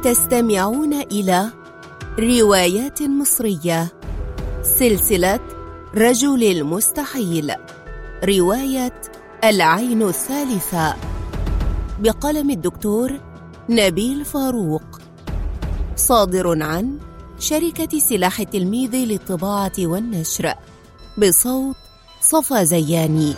تستمعون إلى روايات مصرية، سلسلة رجل المستحيل، رواية العين الثالثة، بقلم الدكتور نبيل فاروق، صادر عن شركة سلاح التلميذ للطباعة والنشر، بصوت صفا زياني.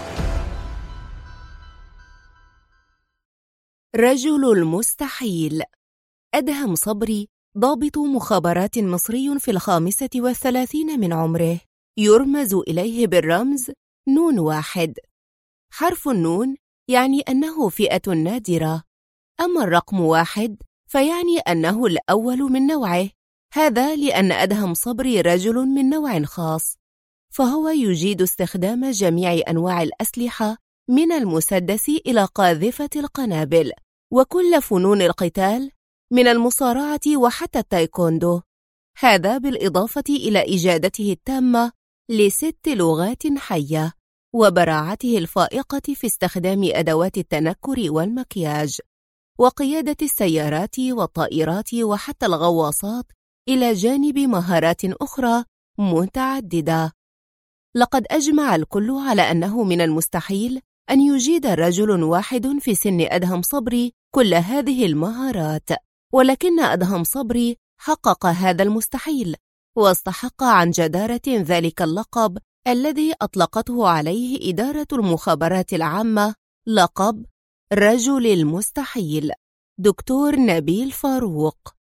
رجل المستحيل. أدهم صبري ضابط مخابرات مصري في 35 من عمره، يرمز إليه بالرمز نون واحد. حرف النون يعني أنه فئة نادرة، أما الرقم واحد فيعني أنه الأول من نوعه. هذا لأن أدهم صبري رجل من نوع خاص، فهو يجيد استخدام جميع أنواع الأسلحة من المسدس إلى قاذفة القنابل، وكل فنون القتال من المصارعة وحتى التايكوندو. هذا بالإضافة إلى إجادته التامة ل6 لغات حية، وبراعته الفائقة في استخدام أدوات التنكر والمكياج، وقيادة السيارات والطائرات وحتى الغواصات، إلى جانب مهارات أخرى متعددة. لقد أجمع الكل على أنه من المستحيل أن يجيد رجل واحد في سن أدهم صبري كل هذه المهارات، ولكن أدهم صبري حقق هذا المستحيل، واستحق عن جدارة ذلك اللقب الذي أطلقته عليه إدارة المخابرات العامة، لقب رجل المستحيل. دكتور نبيل فاروق.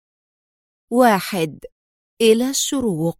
1. إلى الشروق.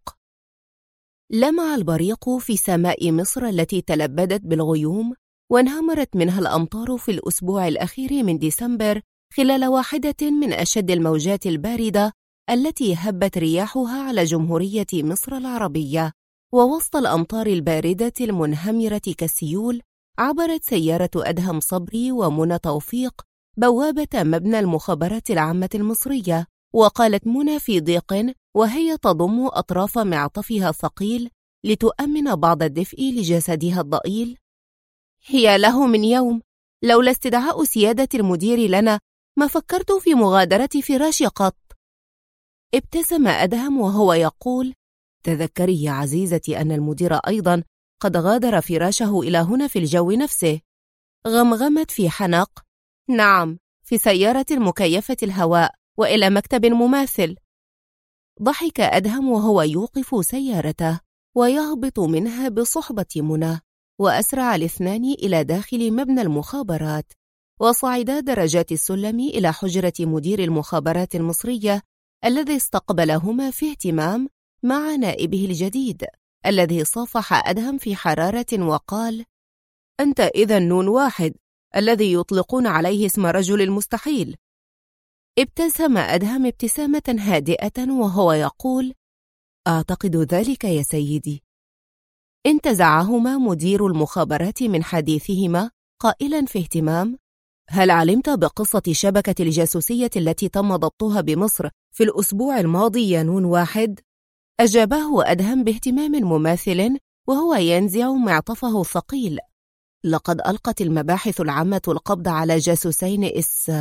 لمع البريق في سماء مصر التي تلبدت بالغيوم، وانهمرت منها الأمطار في الأسبوع الأخير من ديسمبر خلال واحدة من أشد الموجات الباردة التي هبت رياحها على جمهورية مصر العربية. ووسط الأمطار الباردة المنهمرة كالسيول، عبرت سيارة أدهم صبري ومنى توفيق بوابة مبنى المخابرات العامة المصرية، وقالت منى في ضيق وهي تضم أطراف معطفها الثقيل لتؤمن بعض الدفء لجسدها الضئيل: هي له من يوم، لولا استدعاء سيادة المدير لنا ما فكرت في مغادرة فراشي قط. ابتسم أدهم وهو يقول: تذكري يا عزيزتي أن المدير أيضا قد غادر فراشه إلى هنا في الجو نفسه. غمغمت في حنق: نعم، في سيارة مكيفة الهواء وإلى مكتب مماثل. ضحك أدهم وهو يوقف سيارته ويهبط منها بصحبة منى، وأسرع الاثنان إلى داخل مبنى المخابرات، وصعدا درجات السلم إلى حجرة مدير المخابرات المصرية الذي استقبلهما في اهتمام مع نائبه الجديد الذي صافح أدهم في حرارة وقال: أنت إذن نون واحد الذي يطلقون عليه اسم رجل المستحيل. ابتسم أدهم ابتسامة هادئة وهو يقول: أعتقد ذلك يا سيدي. انتزعهما مدير المخابرات من حديثهما قائلا في اهتمام: هل علمت بقصة شبكة الجاسوسية التي تم ضبطها بمصر في الأسبوع الماضي يا نون واحد؟ أجابه أدهم باهتمام مماثل وهو ينزع معطفه الثقيل: لقد ألقت المباحث العامة القبض على جاسوسين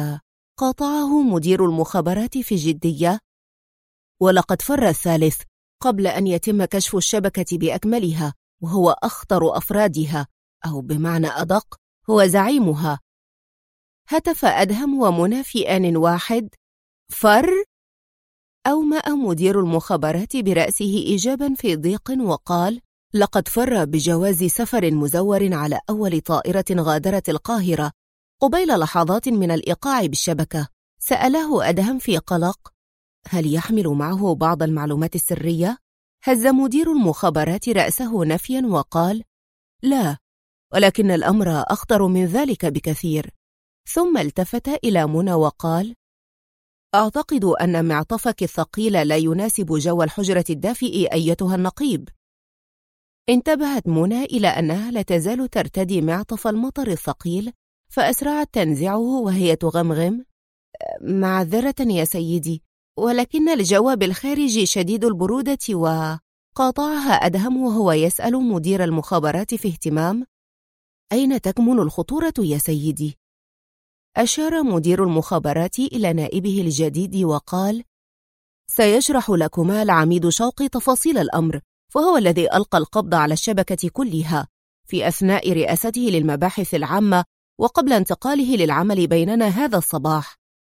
قاطعه مدير المخابرات في جدية، ولقد فر الثالث قبل أن يتم كشف الشبكة بأكملها، وهو أخطر أفرادها، أو بمعنى أدق هو زعيمها. هتف أدهم ومنى في آن واحد: فر؟ أومأ مدير المخابرات برأسه إجابا في ضيق وقال: لقد فر بجواز سفر مزور على أول طائرة غادرت القاهرة قبيل لحظات من الإيقاع بالشبكة. سأله أدهم في قلق: هل يحمل معه بعض المعلومات السرية؟ هز مدير المخابرات رأسه نفيا وقال: لا، ولكن الأمر أخطر من ذلك بكثير. ثم التفت إلى منى وقال: أعتقد أن معطفك الثقيل لا يناسب جو الحجرة الدافئ أيتها النقيب. انتبهت منى إلى أنها لا تزال ترتدي معطف المطر الثقيل، فأسرعت تنزعه وهي تغمغم: معذرة يا سيدي، ولكن الجو بالخارج شديد البرودة. وقاطعها أدهم وهو يسأل مدير المخابرات في اهتمام: أين تكمن الخطورة يا سيدي؟ أشار مدير المخابرات إلى نائبه الجديد وقال: سيشرح لكما العميد شوقي تفاصيل الأمر، فهو الذي ألقى القبض على الشبكة كلها في أثناء رئاسته للمباحث العامة وقبل انتقاله للعمل بيننا هذا الصباح.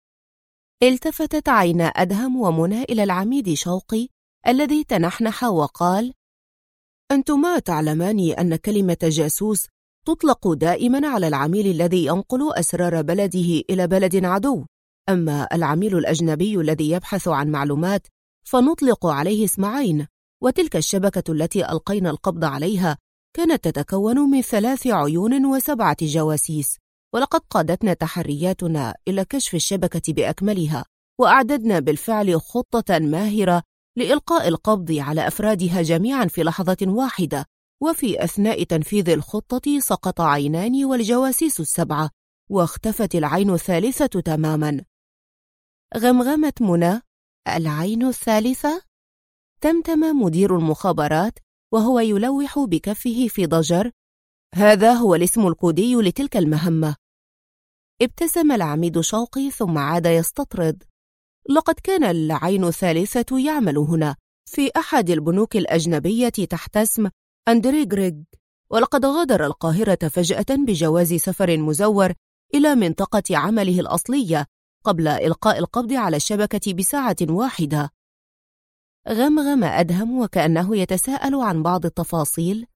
التفتت عينا أدهم ومنى إلى العميد شوقي الذي تنحنح وقال: أنتما تعلمان أن كلمة جاسوس تطلق دائما على العميل الذي ينقل أسرار بلده إلى بلد عدو، أما العميل الأجنبي الذي يبحث عن معلومات فنطلق عليه اسم عين. وتلك الشبكة التي ألقينا القبض عليها كانت تتكون من 3 عيون و7 جواسيس، ولقد قادتنا تحرياتنا إلى كشف الشبكة بأكملها، وأعددنا بالفعل خطة ماهرة لإلقاء القبض على أفرادها جميعا في لحظة واحدة. وفي أثناء تنفيذ الخطة سقط عينان والجواسيس ال7 واختفت العين الثالثة تماما. غمغمت منى: العين الثالثة؟ تمتم مدير المخابرات وهو يلوح بكفه في ضجر: هذا هو الاسم الكودي لتلك المهمة. ابتسم العميد شوقي ثم عاد يستطرد: لقد كان العين الثالثة يعمل هنا في أحد البنوك الأجنبية تحت اسم أندري غريغ، ولقد غادر القاهرة فجأة بجواز سفر مزور إلى منطقة عمله الأصلية قبل إلقاء القبض على الشبكة بساعة واحدة. غمغم أدهم وكأنه يتساءل عن بعض التفاصيل.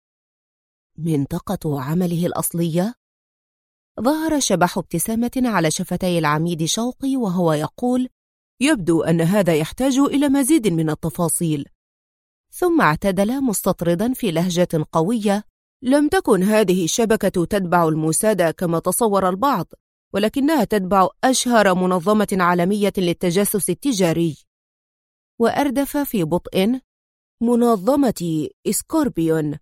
منطقة عمله الأصلية؟ ظهر شبح ابتسامة على شفتي العميد شوقي وهو يقول: يبدو أن هذا يحتاج إلى مزيد من التفاصيل. ثم اعتدل مستطردا في لهجة قوية: لم تكن هذه الشبكة تتبع الموساد كما تصور البعض، ولكنها تتبع أشهر منظمة عالمية للتجسس التجاري. وأردف في بطء: منظمة إسكوربيون.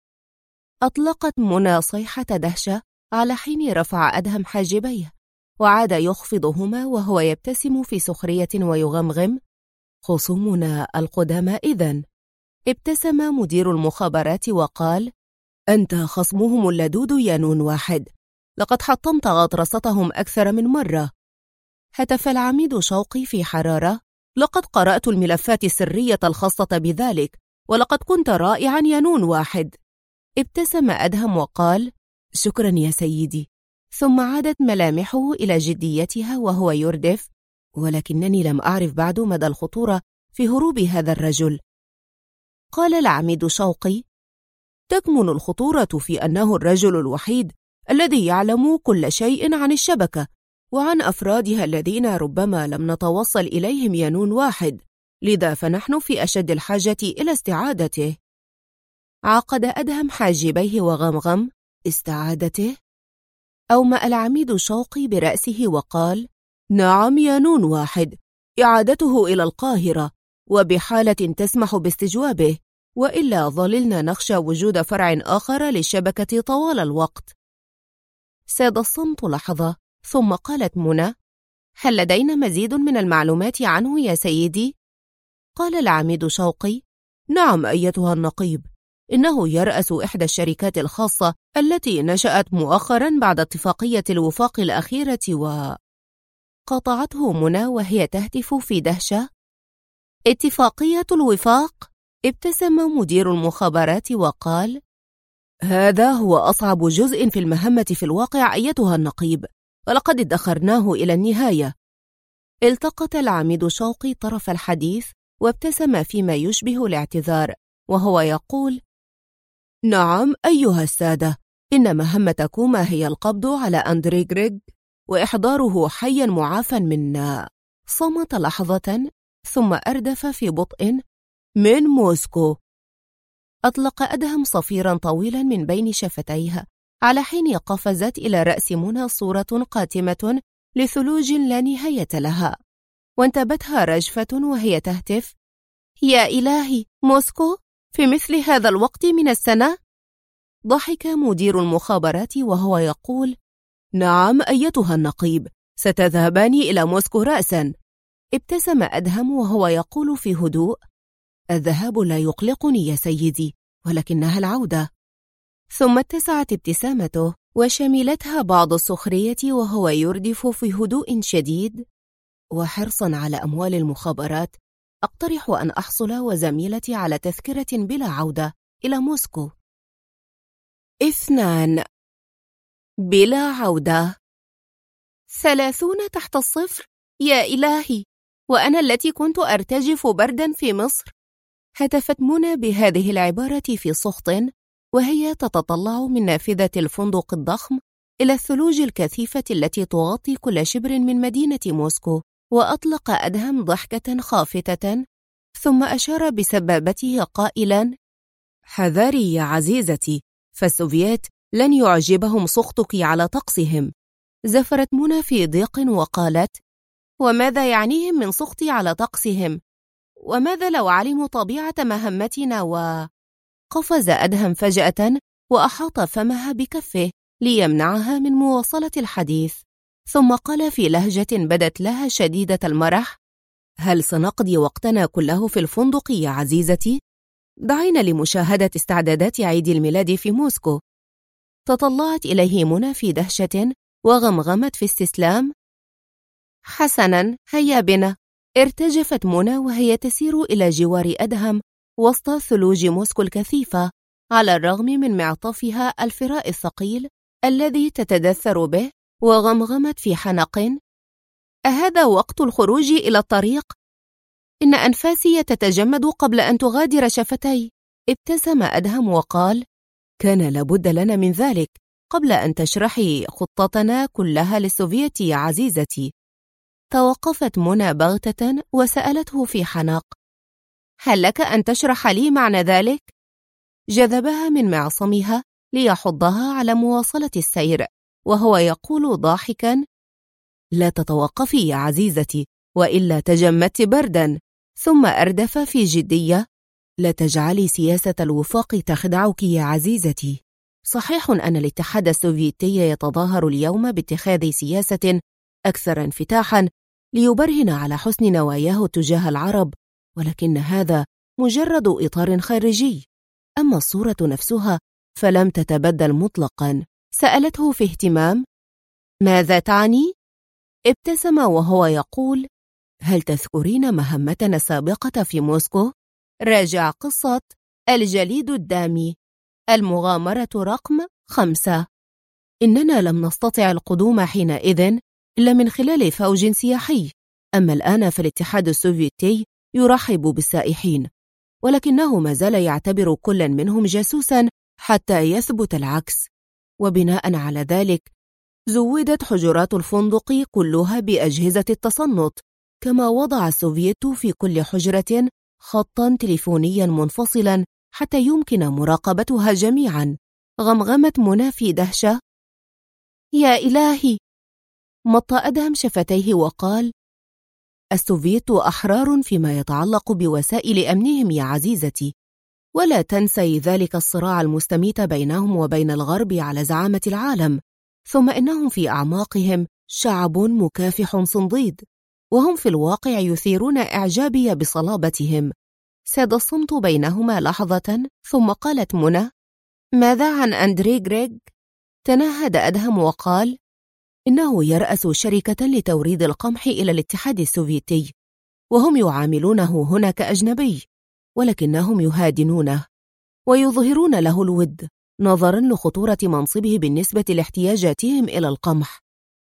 أطلقت منى صيحة دهشة على حين رفع أدهم حاجبيه وعاد يخفضهما وهو يبتسم في سخرية ويغمغم: خصومنا القدامى إذن. ابتسم مدير المخابرات وقال: أنت خصمهم اللدود يا نون واحد، لقد حطمت غطرستهم أكثر من مرة. هتف العميد شوقي في حرارة: لقد قرأت الملفات السرية الخاصة بذلك، ولقد كنت رائعا يا نون واحد. ابتسم أدهم وقال: شكرا يا سيدي. ثم عادت ملامحه إلى جديتها وهو يردف: ولكنني لم أعرف بعد مدى الخطورة في هروب هذا الرجل. قال العميد شوقي: تكمن الخطورة في أنه الرجل الوحيد الذي يعلم كل شيء عن الشبكة وعن أفرادها الذين ربما لم نتوصل إليهم يا نون واحد، لذا فنحن في أشد الحاجة إلى استعادته. عقد أدهم حاجبيه وغمغم: استعادته؟ أومأ العميد شوقي برأسه وقال: نعم يا نون واحد، إعادته إلى القاهرة وبحالة تسمح باستجوابه، وإلا ظللنا نخشى وجود فرع آخر للشبكة طوال الوقت. ساد الصمت لحظة ثم قالت منى: هل لدينا مزيد من المعلومات عنه يا سيدي؟ قال العميد شوقي: نعم أيتها النقيب، إنه يرأس إحدى الشركات الخاصة التي نشأت مؤخرا بعد اتفاقية الوفاق الأخيرة قاطعته منى وهي تهتف في دهشة: اتفاقية الوفاق؟ ابتسم مدير المخابرات وقال: هذا هو أصعب جزء في المهمة في الواقع أيتها النقيب، ولقد ادخرناه إلى النهاية. التقط العميد شوقي طرف الحديث وابتسم فيما يشبه الاعتذار وهو يقول: نعم أيها السادة، إن مهمتكما هي القبض على أندري غريغ وإحضاره حيا معافا منا. صمت لحظة ثم أردف في بطء: من موسكو. أطلق أدهم صفيرا طويلا من بين شفتيها على حين قفزت إلى رأس منى صورة قاتمة لثلوج لا نهاية لها، وانتابتها رجفة وهي تهتف: يا إلهي، موسكو؟ في مثل هذا الوقت من السنة؟ ضحك مدير المخابرات وهو يقول: نعم أيتها النقيب، ستذهبان إلى موسكو رأسا. ابتسم أدهم وهو يقول في هدوء: الذهاب لا يقلقني يا سيدي، ولكنها العودة. ثم اتسعت ابتسامته وشملتها بعض السخرية وهو يردف في هدوء شديد: وحرصاً على أموال المخابرات أقترح أن أحصل وزميلتي على تذكرة بلا عودة إلى موسكو. 2. بلا عودة. 30 تحت الصفر؟ يا إلهي، وأنا التي كنت أرتجف برداً في مصر. هتفت منى بهذه العبارة في سخط وهي تتطلع من نافذة الفندق الضخم إلى الثلوج الكثيفة التي تغطي كل شبر من مدينة موسكو. وأطلق أدهم ضحكة خافتة ثم أشار بسبابته قائلاً: حذري يا عزيزتي، فالسوفييت لن يعجبهم سخطك على طقسهم. زفرت منى في ضيق وقالت: وماذا يعنيهم من سخطي على طقسهم؟ وماذا لو علموا طبيعة مهمتنا؟ قفز أدهم فجأة وأحاط فمها بكفه ليمنعها من مواصلة الحديث، ثم قال في لهجة بدت لها شديدة المرح: هل سنقضي وقتنا كله في الفندق يا عزيزتي؟ دعينا لمشاهدة استعدادات عيد الميلاد في موسكو. تطلعت إليه منى في دهشة وغمغمت في استسلام: حسناً، هيا بنا. ارتجفت منى وهي تسير إلى جوار أدهم وسط ثلوج موسكو الكثيفة، على الرغم من معطفها الفراء الثقيل الذي تتدثر به، وغمغمت في حنق: أهذا وقت الخروج إلى الطريق؟ إن أنفاسي تتجمد قبل أن تغادر شفتي. ابتسم أدهم وقال: كان لابد لنا من ذلك قبل أن تشرحي خطتنا كلها للسوفييت يا عزيزتي. توقفت منى بغتة وسألته في حنق: هل لك أن تشرح لي معنى ذلك؟ جذبها من معصمها ليحضها على مواصلة السير، وهو يقول ضاحكاً: لا تتوقفي يا عزيزتي، وإلا تجمدت بردا. ثم أردف في جدية: لا تجعلي سياسة الوفاق تخدعك يا عزيزتي. صحيح أن الاتحاد السوفيتي يتظاهر اليوم باتخاذ سياسة أكثر انفتاحاً ليبرهن على حسن نواياه تجاه العرب، ولكن هذا مجرد إطار خارجي. أما الصورة نفسها فلم تتبدل مطلقاً. سألته في اهتمام: ماذا تعني؟ ابتسم وهو يقول: هل تذكرين مهمتنا السابقة في موسكو؟ راجع قصة الجليد الدامي، المغامرة رقم 5. إننا لم نستطع القدوم حينئذ إلا من خلال فوج سياحي، أما الآن فالاتحاد السوفيتي يرحب بالسائحين، ولكنه ما زال يعتبر كل منهم جاسوسا حتى يثبت العكس. وبناء على ذلك زودت حجرات الفندق كلها بأجهزة التصنت، كما وضع السوفييت في كل حجرة خطا تليفونيا منفصلا حتى يمكن مراقبتها جميعا. غمغمت منى في دهشة: يا إلهي. مط أدهم شفتيه وقال: السوفييت أحرار فيما يتعلق بوسائل أمنهم يا عزيزتي، ولا تنسي ذلك الصراع المستميت بينهم وبين الغرب على زعامة العالم. ثم إنهم في أعماقهم شعب مكافح صنديد، وهم في الواقع يثيرون إعجابي بصلابتهم. ساد الصمت بينهما لحظة، ثم قالت منى: ماذا عن أندري غريغ؟ تنهد أدهم وقال: إنه يرأس شركة لتوريد القمح إلى الاتحاد السوفيتي، وهم يعاملونه هنا كأجنبي، ولكنهم يهادنونه ويظهرون له الود نظراً لخطورة منصبه بالنسبة لاحتياجاتهم إلى القمح.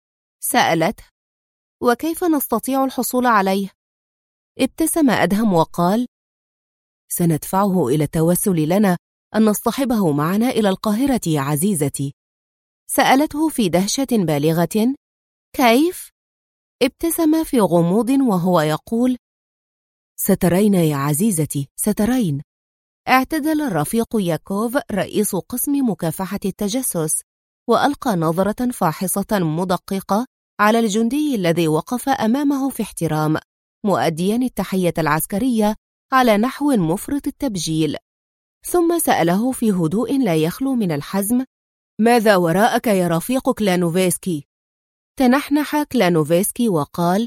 سألته: وكيف نستطيع الحصول عليه؟ ابتسم أدهم وقال: سندفعه إلى التوسل لنا أن نصطحبه معنا إلى القاهرة يا عزيزتي. سألته في دهشة بالغة: كيف؟ ابتسم في غموض وهو يقول: سترين يا عزيزتي، سترين. اعتدل الرفيق ياكوف رئيس قسم مكافحة التجسس، وألقى نظرة فاحصة مدققة على الجندي الذي وقف أمامه في احترام، مؤديا التحية العسكرية على نحو مفرط التبجيل. ثم سأله في هدوء لا يخلو من الحزم: ماذا وراءك يا رفيق كلانوفسكي؟ تنحنح كلانوفسكي وقال: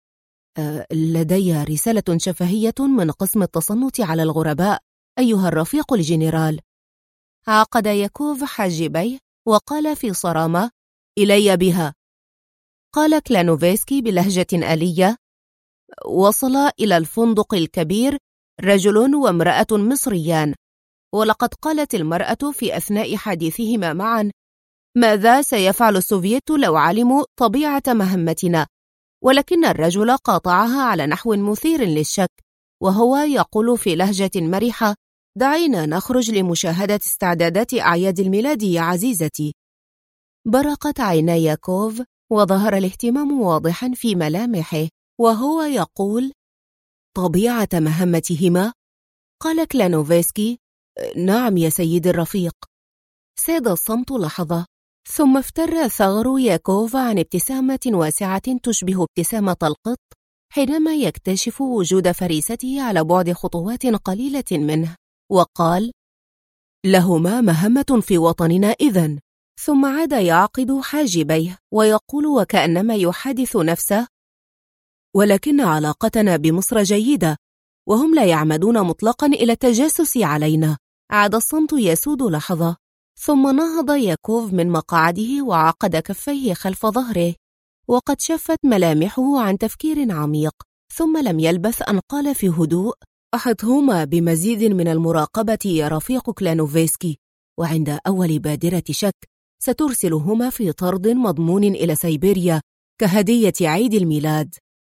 لدي رسالة شفهية من قسم التصنت على الغرباء أيها الرفيق الجنرال. عقد ياكوف حاجبيه وقال في صرامة: إلي بها. قال كلانوفسكي بلهجة آلية: وصل إلى الفندق الكبير رجل وامرأة مصريان، ولقد قالت المرأة في أثناء حديثهما معا: ماذا سيفعل السوفييت لو علموا طبيعة مهمتنا؟ ولكن الرجل قاطعها على نحو مثير للشك، وهو يقول في لهجة مرحة: دعينا نخرج لمشاهدة استعدادات أعياد الميلاد يا عزيزتي. برقت عيني ياكوف، وظهر الاهتمام واضحا في ملامحه، وهو يقول: طبيعة مهمتهما؟ قال كلانوفسكي: نعم يا سيدي الرفيق. ساد الصمت لحظة، ثم افتر ثغر ياكوف عن ابتسامة واسعة تشبه ابتسامة القط حينما يكتشف وجود فريسته على بعد خطوات قليلة منه، وقال: لهما مهمة في وطننا إذن. ثم عاد يعقد حاجبيه ويقول وكأنما يحادث نفسه: ولكن علاقتنا بمصر جيدة، وهم لا يعمدون مطلقا إلى التجسس علينا. عاد الصمت يسود لحظة، ثم نهض ياكوف من مقعده وعقد كفيه خلف ظهره، وقد شفت ملامحه عن تفكير عميق. ثم لم يلبث أن قال في هدوء: أحطهما بمزيد من المراقبة يا رفيق كلانوفسكي، وعند أول بادرة شك سترسلهما في طرد مضمون إلى سيبيريا كهدية عيد الميلاد.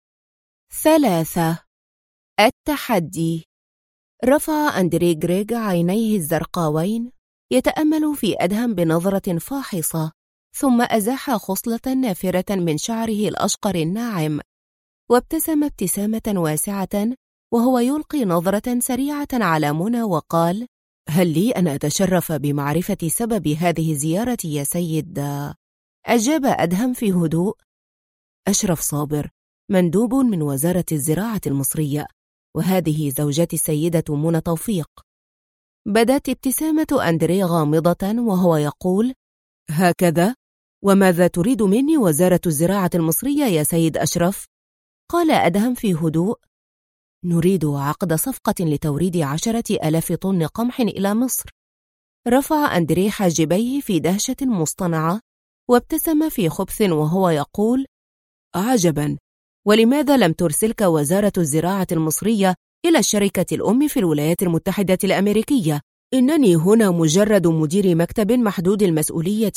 3. التحدي. رفع أندري غريغ عينيه الزرقاوين يتأمل في أدهم بنظرة فاحصة، ثم أزاح خصلة نافرة من شعره الأشقر الناعم، وابتسم ابتسامة واسعة وهو يلقي نظرة سريعة على منى، وقال: هل لي أن أتشرف بمعرفة سبب هذه الزيارة يا سيد؟ أجاب أدهم في هدوء: أشرف صابر، مندوب من وزارة الزراعة المصرية، وهذه زوجتي السيدة منى توفيق. بدت ابتسامة أندري غامضة وهو يقول: هكذا؟ وماذا تريد مني وزارة الزراعة المصرية يا سيد أشرف؟ قال أدهم في هدوء: نريد عقد صفقة لتوريد 10,000 طن قمح إلى مصر. رفع أندري حاجبيه في دهشة مصطنعة، وابتسم في خبث وهو يقول: عجبا، ولماذا لم ترسلك وزارة الزراعة المصرية إلى الشركة الأم في الولايات المتحدة الأمريكية؟ إنني هنا مجرد مدير مكتب محدود المسؤولية.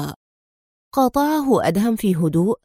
قاطعه أدهم في هدوء: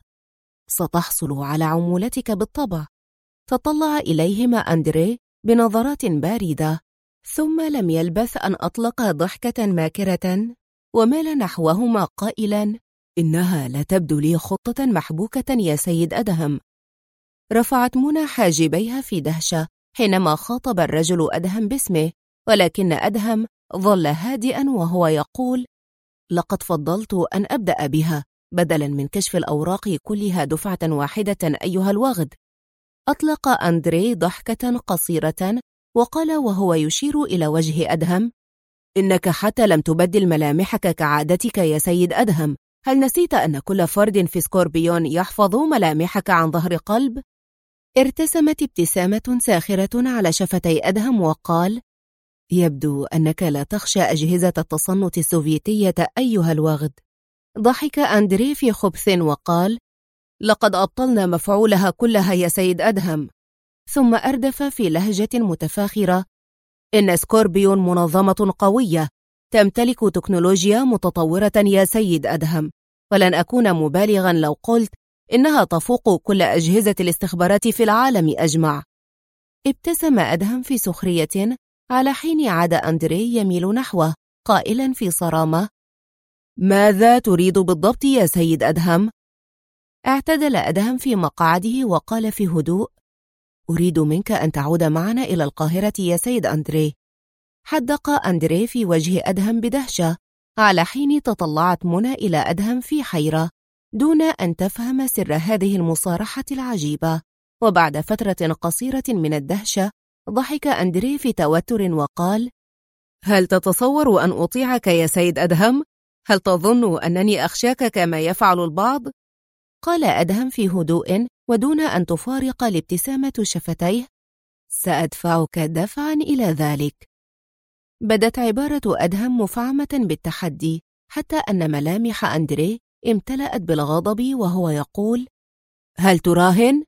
ستحصل على عمولتك بالطبع. تطلع إليهما أندري بنظرات باردة، ثم لم يلبث أن أطلق ضحكة ماكرة ومال نحوهما قائلا: إنها لا تبدو لي خطة محبوكة يا سيد أدهم. رفعت منى حاجبيها في دهشة حينما خاطب الرجل أدهم باسمه، ولكن أدهم ظل هادئا وهو يقول: لقد فضلت أن أبدأ بها بدلا من كشف الأوراق كلها دفعة واحدة أيها الوغد. أطلق أندري ضحكة قصيرة وقال وهو يشير إلى وجه أدهم: إنك حتى لم تبدل ملامحك كعادتك يا سيد أدهم. هل نسيت أن كل فرد في سكوربيون يحفظ ملامحك عن ظهر قلب؟ ارتسمت ابتسامة ساخرة على شفتي أدهم وقال: يبدو أنك لا تخشى أجهزة التصنت السوفيتية أيها الوغد. ضحك أندري في خبث وقال: لقد أبطلنا مفعولها كلها يا سيد أدهم. ثم أردف في لهجة متفاخرة: إن سكوربيون منظمة قوية تمتلك تكنولوجيا متطورة يا سيد أدهم، ولن أكون مبالغا لو قلت إنها تفوق كل أجهزة الاستخبارات في العالم أجمع. ابتسم أدهم في سخرية على حين عاد أندري يميل نحوه قائلا في صرامة: ماذا تريد بالضبط يا سيد أدهم؟ اعتدل أدهم في مقعده وقال في هدوء: أريد منك أن تعود معنا إلى القاهرة يا سيد أندري. حدق أندري في وجه أدهم بدهشة، على حين تطلعت منى إلى أدهم في حيرة دون أن تفهم سر هذه المصارحة العجيبة. وبعد فترة قصيرة من الدهشة ضحك أندري في توتر وقال: هل تتصور أن أطيعك يا سيد أدهم؟ هل تظن أنني أخشاك كما يفعل البعض؟ قال أدهم في هدوء ودون أن تفارق الابتسامة شفتيه: سأدفعك دفعا إلى ذلك. بدت عبارة أدهم مفعمة بالتحدي، حتى أن ملامح أندريه امتلأت بالغضب وهو يقول: هل تراهن؟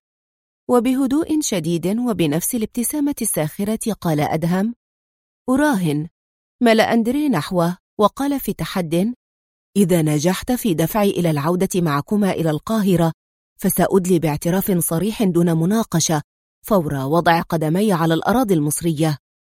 وبهدوء شديد وبنفس الابتسامة الساخرة قال أدهم: أراهن. مال أندريه نحوه وقال في تحد: إذا نجحت في دفعي إلى العودة معكما إلى القاهرة فسأدلي باعتراف صريح دون مناقشة فور وضع قدمي على الأراضي المصرية.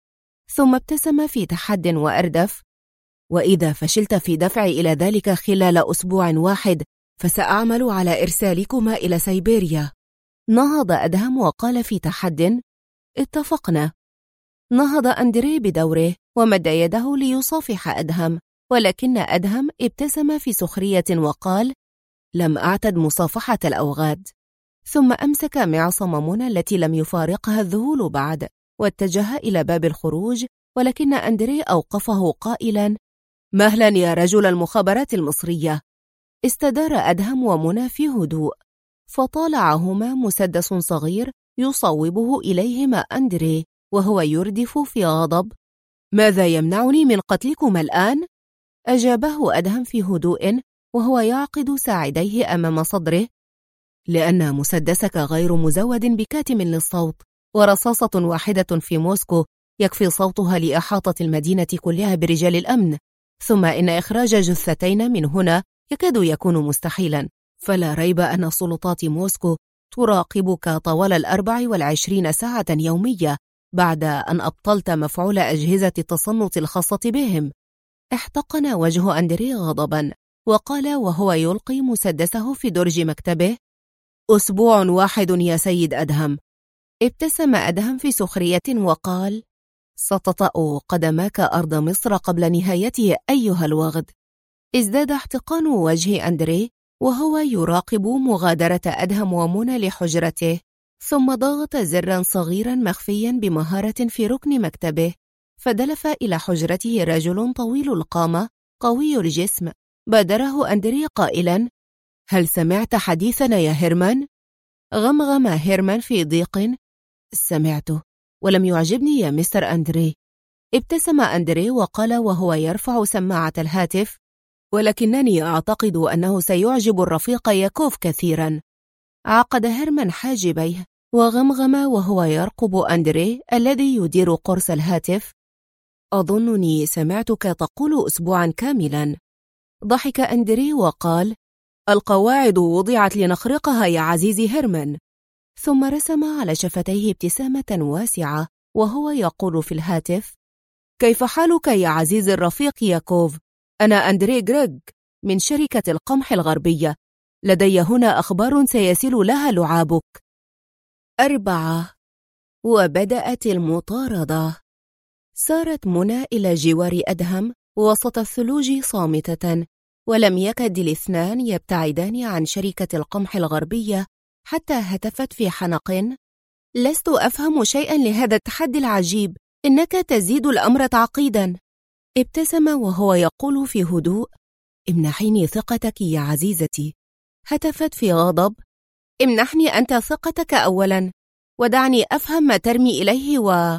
ثم ابتسم في تحد وأردف: وإذا فشلت في دفعي إلى ذلك خلال أسبوع واحد فسأعمل على إرسالكما إلى سيبيريا. نهض أدهم وقال في تحد: اتفقنا. نهض أندريه بدوره ومد يده ليصافح أدهم، ولكن أدهم ابتسم في سخرية وقال: لم أعتد مصافحة الأوغاد. ثم أمسك معصم منى التي لم يفارقها الذهول بعد واتجه إلى باب الخروج، ولكن أندريه أوقفه قائلا: مهلا يا رجل المخابرات المصرية. استدار أدهم ومنى في هدوء، فطالعهما مسدس صغير يصوبه إليهما أندريه وهو يردف في غضب: ماذا يمنعني من قتلكما الآن؟ أجابه أدهم في هدوء وهو يعقد ساعديه أمام صدره: لأن مسدسك غير مزود بكاتم للصوت، ورصاصة واحدة في موسكو يكفي صوتها لإحاطة المدينة كلها برجال الأمن، ثم إن إخراج جثتين من هنا يكاد يكون مستحيلا، فلا ريب أن سلطات موسكو تراقبك طوال 24 ساعة يومية بعد أن أبطلت مفعول أجهزة التصنت الخاصة بهم. احتقن وجه أندريه غضبا وقال وهو يلقي مسدسه في درج مكتبه: أسبوع واحد يا سيد أدهم. ابتسم أدهم في سخرية وقال: ستطأ قدماك أرض مصر قبل نهايته أيها الوغد. ازداد احتقان وجه أندريه وهو يراقب مغادرة أدهم ومنى لحجرته، ثم ضغط زرا صغيرا مخفيا بمهارة في ركن مكتبه، فدلف إلى حجرته رجل طويل القامة قوي الجسم. بادره أندريه قائلا: هل سمعت حديثنا يا هيرمان؟ غمغم هيرمان في ضيق: سمعته ولم يعجبني يا مستر أندريه. ابتسم أندريه وقال وهو يرفع سماعة الهاتف: ولكنني أعتقد أنه سيعجب الرفيق ياكوف كثيرا. عقد هيرمان حاجبيه وغمغم وهو يرقب أندريه الذي يدير قرص الهاتف: أظنني سمعتك تقول أسبوعا كاملا. ضحك أندريه وقال: القواعد وضعت لنخرقها يا عزيزي هيرمان. ثم رسم على شفتيه ابتسامة واسعة وهو يقول في الهاتف: كيف حالك يا عزيزي الرفيق ياكوف؟ أنا أندريه غريغ من شركة القمح الغربية، لدي هنا أخبار سيسيل لها لعابك. 4. وبدأت المطاردة. سارت منى إلى جوار أدهم وسط الثلوج صامتة، ولم يكد الاثنان يبتعدان عن شركة القمح الغربية حتى هتفت في حنق: لست أفهم شيئا لهذا التحدي العجيب، إنك تزيد الأمر تعقيدا. ابتسم وهو يقول في هدوء: امنحيني ثقتك يا عزيزتي. هتفت في غضب: امنحني أنت ثقتك أولا، ودعني أفهم ما ترمي إليه.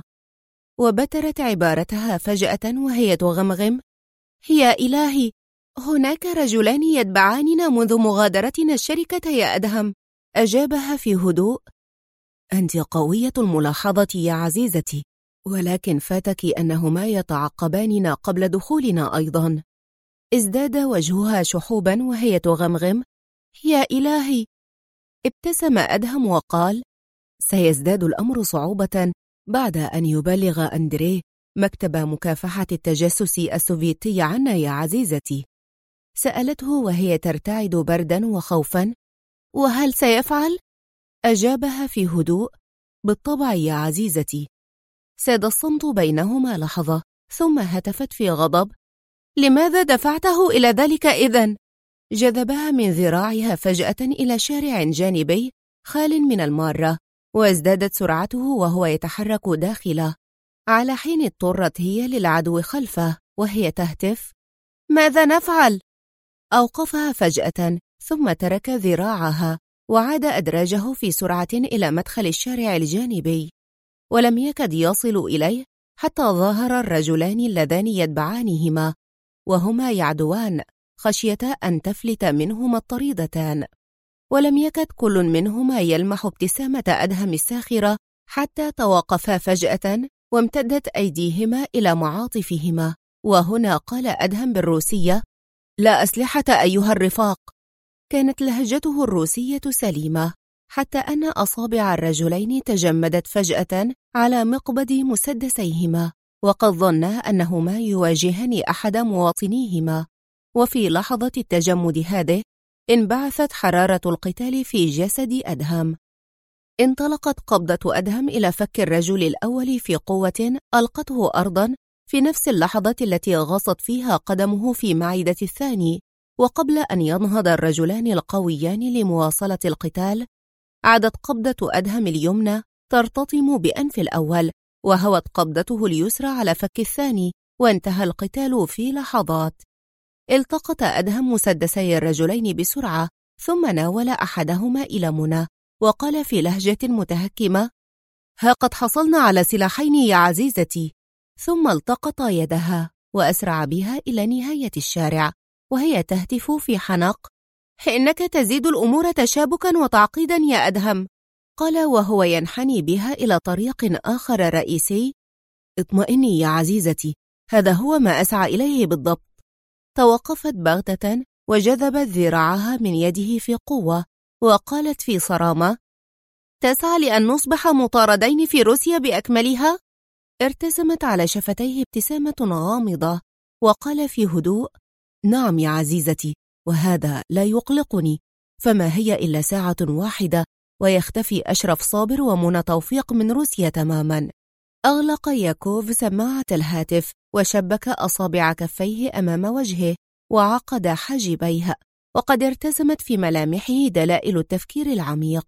وبترت عبارتها فجأة وهي تغمغم: يا إلهي، هناك رجلان يتبعاننا منذ مغادرتنا الشركة يا أدهم. أجابها في هدوء: أنت قوية الملاحظة يا عزيزتي، ولكن فاتك أنهما يتعقباننا قبل دخولنا أيضا. ازداد وجهها شحوبا وهي تغمغم: يا إلهي. ابتسم أدهم وقال: سيزداد الأمر صعوبة بعد أن يبلغ أندريه مكتب مكافحة التجسس السوفيتي عنا يا عزيزتي. سألته وهي ترتعد بردا وخوفا: وهل سيفعل؟ أجابها في هدوء: بالطبع يا عزيزتي. ساد الصمت بينهما لحظة، ثم هتفت في غضب: لماذا دفعته إلى ذلك إذن؟ جذبها من ذراعها فجأة إلى شارع جانبي خال من المارة، وازدادت سرعته وهو يتحرك داخله، على حين اضطرت هي للعدو خلفه وهي تهتف: ماذا نفعل؟ أوقفها فجأة، ثم ترك ذراعها وعاد أدراجه في سرعة إلى مدخل الشارع الجانبي، ولم يكد يصل إليه حتى ظهر الرجلان اللذان يتبعانهما وهما يعدوان خشية أن تفلت منهما الطريدتان. ولم يكد كل منهما يلمح ابتسامة أدهم الساخرة حتى توقفا فجأة وامتدت أيديهما إلى معاطفهما. وهنا قال أدهم بالروسية: لا أسلحة أيها الرفاق. كانت لهجته الروسية سليمة، حتى أن أصابع الرجلين تجمدت فجأة على مقبض مسدسيهما، وقد ظنا أنهما يواجهان أحد مواطنيهما. وفي لحظة التجمد هذه انبعثت حرارة القتال في جسد أدهم. انطلقت قبضة أدهم إلى فك الرجل الأول في قوة ألقته أرضا في نفس اللحظة التي غصت فيها قدمه في معدة الثاني. وقبل أن ينهض الرجلان القويان لمواصلة القتال، عادت قبضة أدهم اليمنى ترتطم بأنف الأول، وهوت قبضته اليسرى على فك الثاني، وانتهى القتال في لحظات. التقط أدهم مسدسي الرجلين بسرعة، ثم ناول أحدهما إلى منى وقال في لهجة متهكمة: ها قد حصلنا على سلاحين يا عزيزتي. ثم التقط يدها وأسرع بها إلى نهاية الشارع وهي تهتف في حنق: إنك تزيد الأمور تشابكا وتعقيدا يا أدهم. قال وهو ينحني بها إلى طريق آخر رئيسي: اطمئني يا عزيزتي، هذا هو ما أسعى إليه بالضبط. توقفت بغتة وجذبت ذراعها من يده في قوة وقالت في صرامة: تسعى لأن نصبح مطاردين في روسيا بأكملها؟ ارتسمت على شفتيه ابتسامة غامضة وقال في هدوء: نعم يا عزيزتي، وهذا لا يقلقني، فما هي إلا ساعة واحدة ويختفي أشرف صابر ومنى توفيق من روسيا تماما. أغلق ياكوف سماعة الهاتف وشبك أصابع كفيه أمام وجهه وعقد حاجبيه، وقد ارتسمت في ملامحه دلائل التفكير العميق.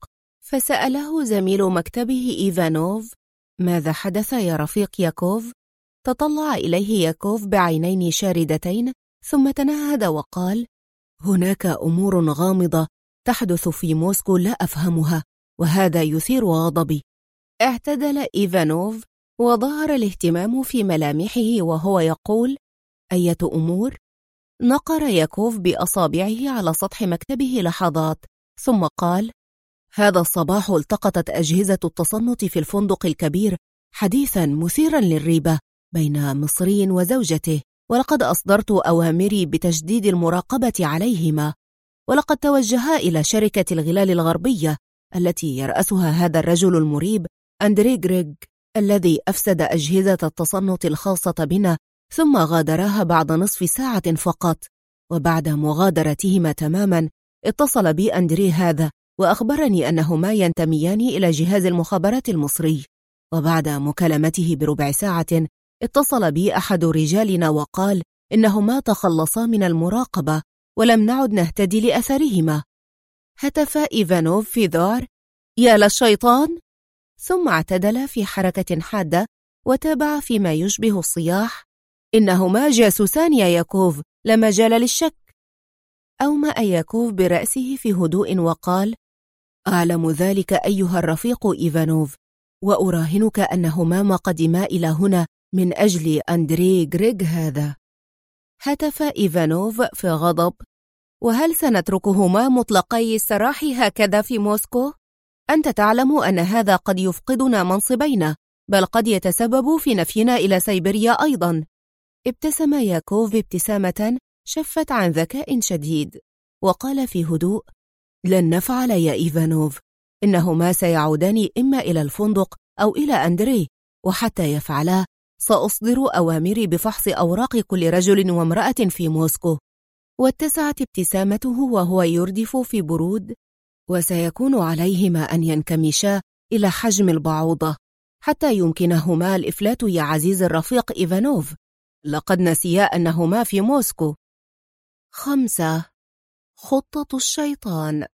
فسأله زميل مكتبه إيفانوف: ماذا حدث يا رفيق ياكوف؟ تطلع إليه ياكوف بعينين شاردتين ثم تنهد وقال: هناك أمور غامضة تحدث في موسكو لا أفهمها، وهذا يثير غضبي. اعتدل إيفانوف وظهر الاهتمام في ملامحه وهو يقول: أية أمور؟ نقر ياكوف بأصابعه على سطح مكتبه لحظات ثم قال: هذا الصباح التقطت أجهزة التصنت في الفندق الكبير حديثا مثيرا للريبة بين مصري وزوجته، ولقد أصدرت أوامري بتشديد المراقبة عليهما، ولقد توجها إلى شركة الغلال الغربية التي يرأسها هذا الرجل المريب أندري غريغ الذي أفسد أجهزة التصنت الخاصة بنا، ثم غادراها بعد نصف ساعة فقط. وبعد مغادرتهما تماما اتصل بي أندري هذا وأخبرني أنهما ينتميان إلى جهاز المخابرات المصري. وبعد مكالمته بربع ساعة اتصل بي أحد رجالنا وقال إنهما تخلصا من المراقبة ولم نعد نهتدي لأثرهما. هتف إيفانوف في ذعر: يا للشيطان! ثم اعتدل في حركة حادة وتابع فيما يشبه الصياح: إنهما جاسوسان يا ياكوف، لا مجال للشك. أومأ ياكوف برأسه في هدوء وقال: أعلم ذلك أيها الرفيق إيفانوف، وأراهنك أنهما ما قدما إلى هنا من أجل أندري غريغ هذا. هتف إيفانوف في غضب: وهل سنتركهما مطلقي السراح هكذا في موسكو؟ أنت تعلم أن هذا قد يفقدنا منصبينا، بل قد يتسبب في نفينا إلى سيبيريا أيضا. ابتسم ياكوف ابتسامة شفت عن ذكاء شديد وقال في هدوء: لن نفعل يا إيفانوف، إنهما سيعودان إما إلى الفندق أو إلى أندري، وحتى يفعلا سأصدر أوامري بفحص أوراق كل رجل وامرأة في موسكو. واتسعت ابتسامته وهو يردف في برود: وسيكون عليهما أن ينكمشا إلى حجم البعوضة حتى يمكنهما الإفلات يا عزيز الرفيق إيفانوف، لقد نسيا أنهما في موسكو. 5. خطة الشيطان.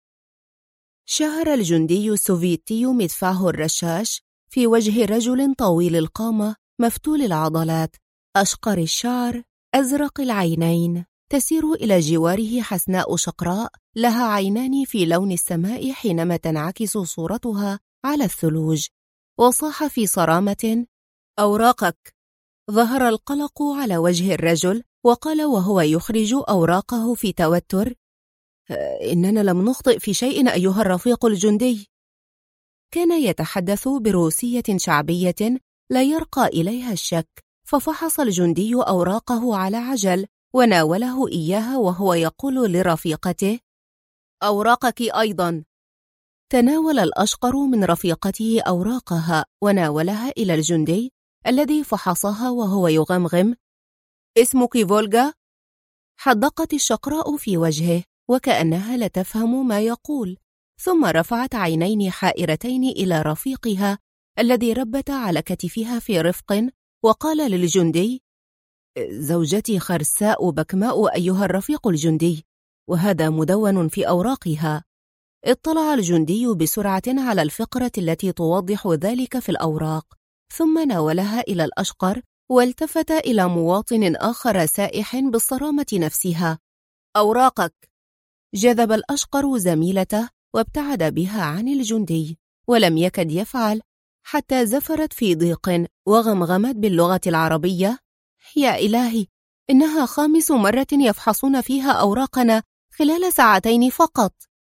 شهر الجندي السوفيتي مدفعه الرشاش في وجه رجل طويل القامة مفتول العضلات أشقر الشعر أزرق العينين، تسير إلى جواره حسناء شقراء لها عينان في لون السماء حينما تنعكس صورتها على الثلوج، وصاح في صرامة: أوراقك. ظهر القلق على وجه الرجل وقال وهو يخرج أوراقه في توتر: إننا لم نخطئ في شيء أيها الرفيق الجندي. كان يتحدث بروسية شعبية لا يرقى إليها الشك، ففحص الجندي أوراقه على عجل وناوله إياها وهو يقول لرفيقته: أوراقك أيضا. تناول الأشقر من رفيقته أوراقها وناولها إلى الجندي الذي فحصها وهو يغمغم: اسمك فولغا؟ حدقت الشقراء في وجهه وكأنها لا تفهم ما يقول، ثم رفعت عينين حائرتين إلى رفيقها الذي ربت على كتفها في رفق، وقال للجندي: زوجتي خرساء بكماء أيها الرفيق الجندي، وهذا مدون في أوراقها. اطلع الجندي بسرعة على الفقرة التي توضح ذلك في الأوراق، ثم ناولها إلى الأشقر والتفت إلى مواطن آخر سائح بالصرامة نفسها: أوراقك. جذب الأشقر زميلته وابتعد بها عن الجندي، ولم يكد يفعل حتى زفرت في ضيق وغمغمت باللغة العربية: يا إلهي، إنها 5 مرة يفحصون فيها أوراقنا خلال ساعتين فقط.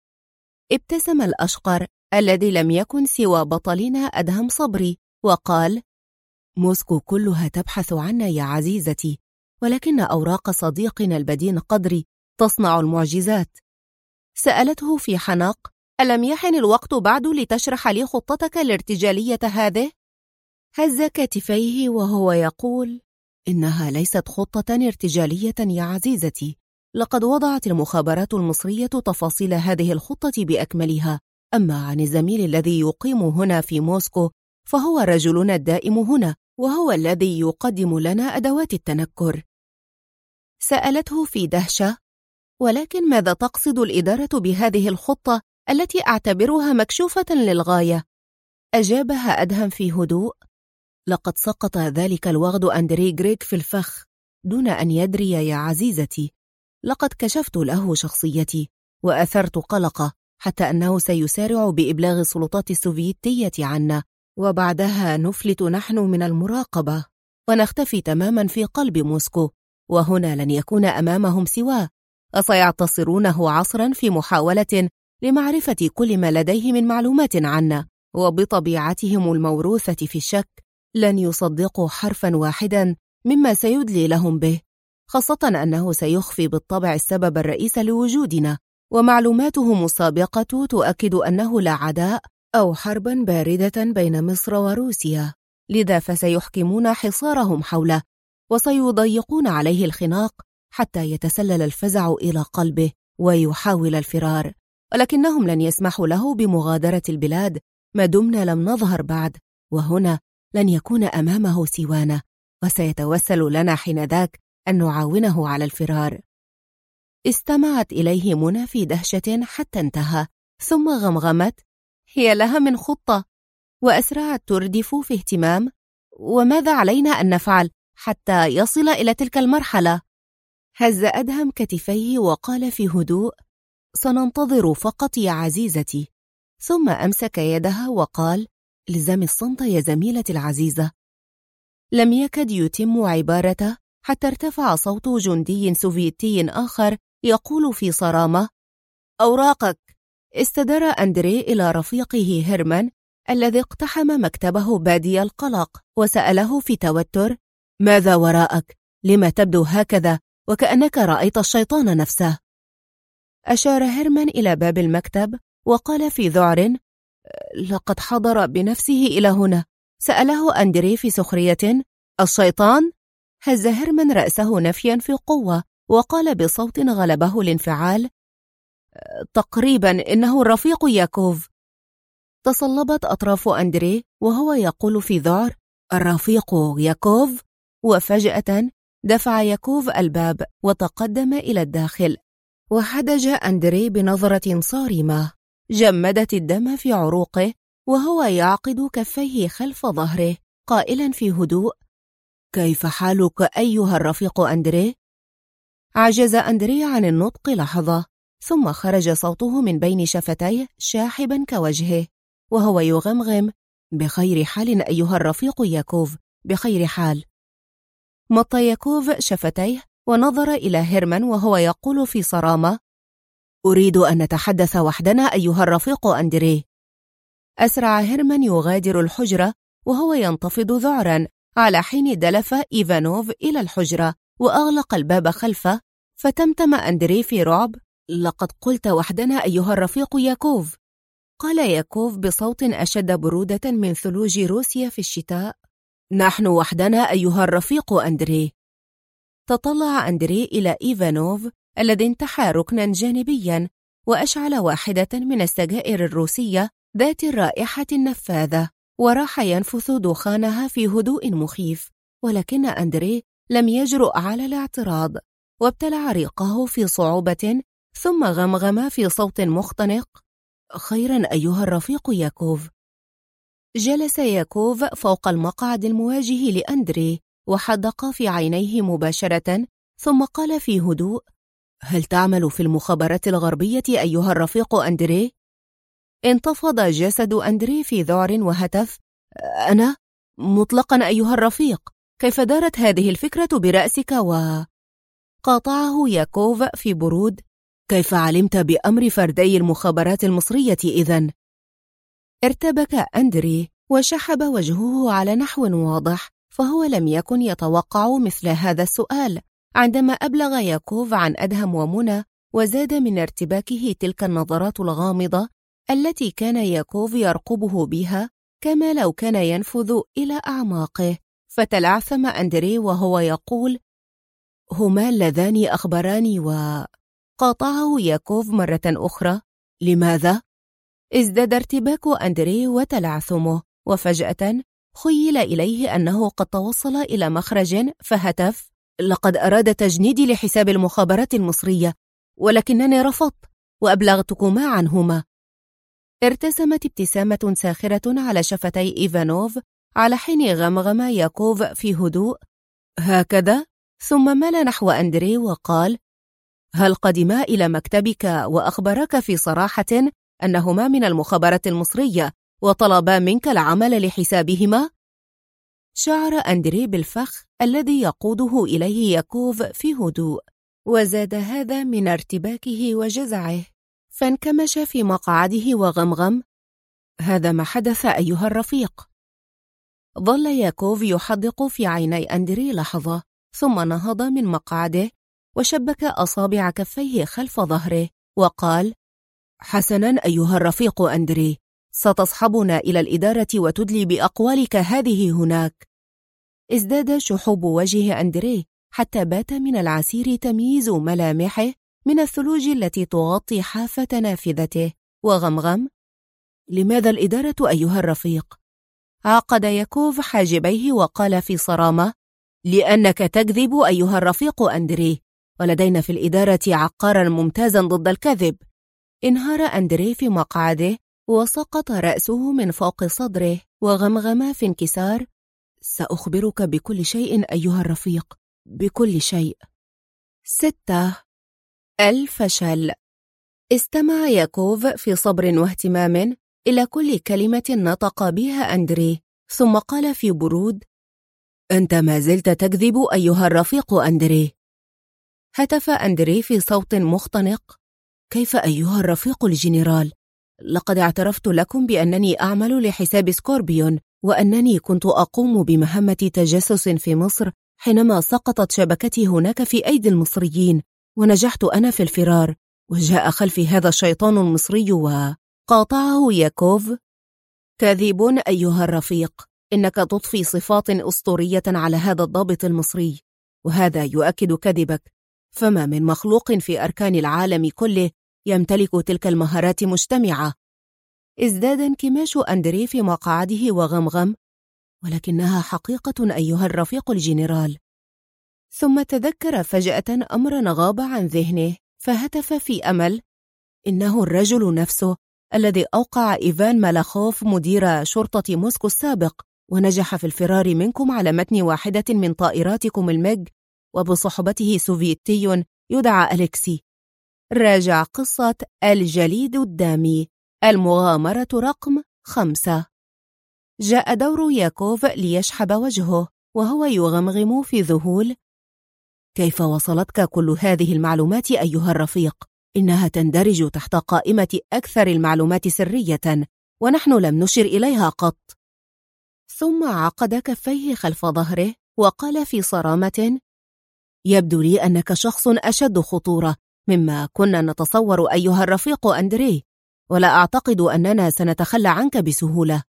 ابتسم الأشقر الذي لم يكن سوى بطلنا أدهم صبري وقال: موسكو كلها تبحث عنا يا عزيزتي، ولكن أوراق صديقنا البدين قدري تصنع المعجزات. سألته في حناق: ألم يحن الوقت بعد لتشرح لي خطتك الارتجالية هذه؟ هز كتفيه وهو يقول: إنها ليست خطة ارتجالية يا عزيزتي، لقد وضعت المخابرات المصرية تفاصيل هذه الخطة بأكملها. أما عن الزميل الذي يقيم هنا في موسكو فهو رجلنا الدائم هنا، وهو الذي يقدم لنا أدوات التنكر. سألته في دهشة: ولكن ماذا تقصد الإدارة بهذه الخطة التي أعتبرها مكشوفة للغاية؟ أجابها أدهم في هدوء: لقد سقط ذلك الوغد أندري غريغ في الفخ دون أن يدري يا عزيزتي. لقد كشفت له شخصيتي وأثرت قلقه حتى أنه سيسارع بإبلاغ السلطات السوفيتية عنا، وبعدها نفلت نحن من المراقبة ونختفي تماما في قلب موسكو، وهنا لن يكون أمامهم سواه، وسيعتصرونه عصرا في محاولة لمعرفة كل ما لديه من معلومات عنا، وبطبيعتهم الموروثة في الشك لن يصدقوا حرفا واحدا مما سيدلي لهم به، خاصة أنه سيخفي بالطبع السبب الرئيس لوجودنا، ومعلوماتهم السابقة تؤكد أنه لا عداء أو حربا باردة بين مصر وروسيا، لذا فسيحكمون حصارهم حوله وسيضيقون عليه الخناق حتى يتسلل الفزع إلى قلبه ويحاول الفرار، ولكنهم لن يسمحوا له بمغادرة البلاد ما دمنا لم نظهر بعد، وهنا لن يكون أمامه سوانا، وسيتوسل لنا حينذاك أن نعاونه على الفرار. استمعت إليه منى في دهشة حتى انتهى، ثم غمغمت: هي لها من خطة، وأسرعت تردف في اهتمام: وماذا علينا أن نفعل حتى يصل إلى تلك المرحلة؟ هز أدهم كتفيه وقال في هدوء: سننتظر فقط يا عزيزتي. ثم أمسك يدها وقال: الزمي الصمت يا زميلتي العزيزة. لم يكد يتم عبارته حتى ارتفع صوت جندي سوفيتي آخر يقول في صرامة: أوراقك. استدار أندري إلى رفيقه هيرمان الذي اقتحم مكتبه بادي القلق وسأله في توتر: ماذا وراءك؟ لما تبدو هكذا وكأنك رأيت الشيطان نفسه؟ أشار هيرمان إلى باب المكتب وقال في ذعر: لقد حضر بنفسه إلى هنا. سأله أندري في سخرية: الشيطان؟ هز هيرمان رأسه نفيا في قوة وقال بصوت غلبه الانفعال: تقريبا إنه الرفيق ياكوف. تصلبت أطراف أندري وهو يقول في ذعر: الرفيق ياكوف؟ وفجأة دفع ياكوف الباب وتقدم إلى الداخل، وحدج أندري بنظرة صارمة جمدت الدم في عروقه وهو يعقد كفيه خلف ظهره قائلا في هدوء: كيف حالك أيها الرفيق أندري؟ عجز أندري عن النطق لحظة، ثم خرج صوته من بين شفتيه شاحبا كوجهه وهو يغمغم: بخير حال أيها الرفيق ياكوف، بخير حال. مط ياكوف شفتيه ونظر إلى هيرمان وهو يقول في صرامة: أريد أن نتحدث وحدنا أيها الرفيق أندريه. أسرع هيرمان يغادر الحجرة وهو ينتفض ذعرا، على حين دلف إيفانوف إلى الحجرة وأغلق الباب خلفه. فتمتم أندريه في رعب: لقد قلت وحدنا أيها الرفيق ياكوف. قال ياكوف بصوت أشد برودة من ثلوج روسيا في الشتاء: نحن وحدنا أيها الرفيق أندريه. تطلع أندريه إلى إيفانوف الذي انتحى ركنا جانبيا وأشعل واحدة من السجائر الروسية ذات الرائحة النفاذة، وراح ينفث دخانها في هدوء مخيف. ولكن أندريه لم يجرؤ على الاعتراض، وابتلع ريقه في صعوبة، ثم غمغم في صوت مختنق: خيرا أيها الرفيق ياكوف. جلس ياكوف فوق المقعد المواجه لأندريه وحدق في عينيه مباشرة، ثم قال في هدوء: هل تعمل في المخابرات الغربية أيها الرفيق أندريه؟ انتفض جسد أندريه في ذعر وهتف: أنا؟ مطلقا أيها الرفيق، كيف دارت هذه الفكرة برأسك؟ قاطعه ياكوف في برود: كيف علمت بأمر فردي المخابرات المصرية إذن؟ ارتبك أندريه وشحب وجهه على نحو واضح، فهو لم يكن يتوقع مثل هذا السؤال. عندما أبلغ ياكوف عن أدهم ومنى، وزاد من ارتباكه تلك النظرات الغامضة التي كان ياكوف يرقبه بها، كما لو كان ينفذ إلى أعماقه. فتلعثم أندريه وهو يقول: هما اللذان أخبراني. قاطعه ياكوف مرة أخرى: لماذا؟ ازداد ارتباك أندريه وتلعثمه، وفجأة خيل إليه أنه قد توصل إلى مخرج، فهتف: لقد أراد تجنيدي لحساب المخابرات المصرية، ولكنني رفضت وأبلغتكما عنهما. ارتسمت ابتسامة ساخرة على شفتي إيفانوف، على حين غمغم ياكوف في هدوء: هكذا؟ ثم مال نحو أندريه وقال: هل قدما إلى مكتبك وأخبرك في صراحة أنهما من المخابرات المصرية وطلبا منك العمل لحسابهما؟ شعر أندريه بالفخ الذي يقوده إليه ياكوف في هدوء، وزاد هذا من ارتباكه وجزعه، فانكمش في مقعده وغمغم: هذا ما حدث أيها الرفيق. ظل ياكوف يحدق في عيني أندريه لحظة، ثم نهض من مقعده وشبك أصابع كفيه خلف ظهره وقال: حسناً أيها الرفيق أندريه، ستصحبنا إلى الإدارة وتدلي بأقوالك هذه هناك. ازداد شحوب وجه أندريه حتى بات من العسير تمييز ملامحه من الثلوج التي تغطي حافة نافذته، وغمغم: لماذا الإدارة أيها الرفيق؟ عقد ياكوف حاجبيه وقال في صرامة: لأنك تكذب أيها الرفيق أندريه، ولدينا في الإدارة عقارا ممتازا ضد الكذب. انهار أندريه في مقعده وسقط رأسه من فوق صدره، وغمغم في انكسار: سأخبرك بكل شيء أيها الرفيق، بكل شيء. 6. الفشل. استمع ياكوف في صبر واهتمام إلى كل كلمة نطق بها أندريه، ثم قال في برود: أنت ما زلت تكذب أيها الرفيق أندريه. هتف أندريه في صوت مختنق: كيف أيها الرفيق الجنرال؟ لقد اعترفت لكم بأنني أعمل لحساب سكوربيون، وأنني كنت أقوم بمهمة تجسس في مصر حينما سقطت شبكتي هناك في أيدي المصريين، ونجحت أنا في الفرار، وجاء خلفي هذا الشيطان المصري قاطعه ياكوف: كاذب أيها الرفيق، إنك تضفي صفات أسطورية على هذا الضابط المصري، وهذا يؤكد كذبك، فما من مخلوق في أركان العالم كله يمتلك تلك المهارات مجتمعة. ازداد انكماش أندريه في مقعده وغمغم: ولكنها حقيقة أيها الرفيق الجنرال. ثم تذكر فجأة أمرا غاب عن ذهنه، فهتف في أمل: إنه الرجل نفسه الذي أوقع إيفان مالاخوف مدير شرطة موسكو السابق، ونجح في الفرار منكم على متن واحدة من طائراتكم الميج، وبصحبته سوفيتي يدعى أليكسي. راجع قصة الجليد الدامي، المغامرة رقم 5. جاء دور ياكوف ليشحب وجهه وهو يغمغم في ذهول: كيف وصلتك كل هذه المعلومات أيها الرفيق؟ إنها تندرج تحت قائمة أكثر المعلومات سرية، ونحن لم نشر إليها قط. ثم عقد كفيه خلف ظهره وقال في صرامة: يبدو لي أنك شخص أشد خطورة مما كنا نتصور أيها الرفيق أندري، ولا أعتقد أننا سنتخلى عنك بسهولة.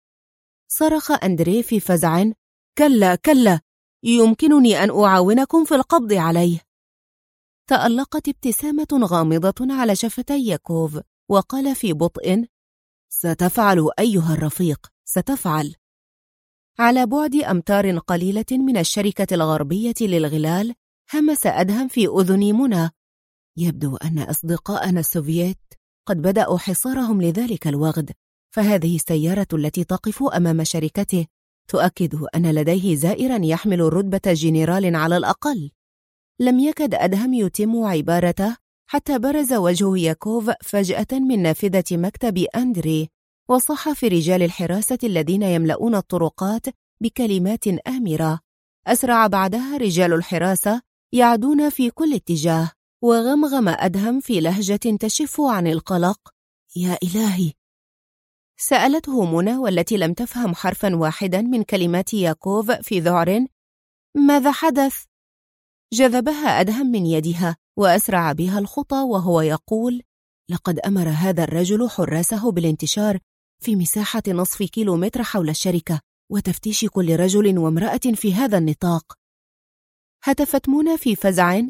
صرخ أندري في فزع: كلا كلا، يمكنني أن أعاونكم في القبض عليه. تألقت ابتسامة غامضة على شفتي ياكوف، وقال في بطء: ستفعل أيها الرفيق، ستفعل. على بعد أمتار قليلة من الشركة الغربية للغلال همس أدهم في أذن منى: يبدو أن أصدقاءنا السوفييت قد بدأوا حصارهم لذلك الوغد، فهذه السيارة التي تقف أمام شركته تؤكد أن لديه زائرا يحمل رتبة جنرال على الأقل. لم يكد أدهم يتم عبارته حتى برز وجه ياكوف فجأة من نافذة مكتب أندري، وصح في رجال الحراسة الذين يملؤون الطرقات بكلمات آمرة. أسرع بعدها رجال الحراسة يعدون في كل اتجاه، وغمغم أدهم في لهجة تشف عن القلق: يا إلهي. سألته منى والتي لم تفهم حرفا واحدا من كلمات ياكوف في ذعر: ماذا حدث؟ جذبها أدهم من يدها وأسرع بها الخطى وهو يقول: لقد أمر هذا الرجل حراسه بالانتشار في مساحة نصف كيلومتر حول الشركة وتفتيش كل رجل وامرأة في هذا النطاق. هتفت منى في فزع: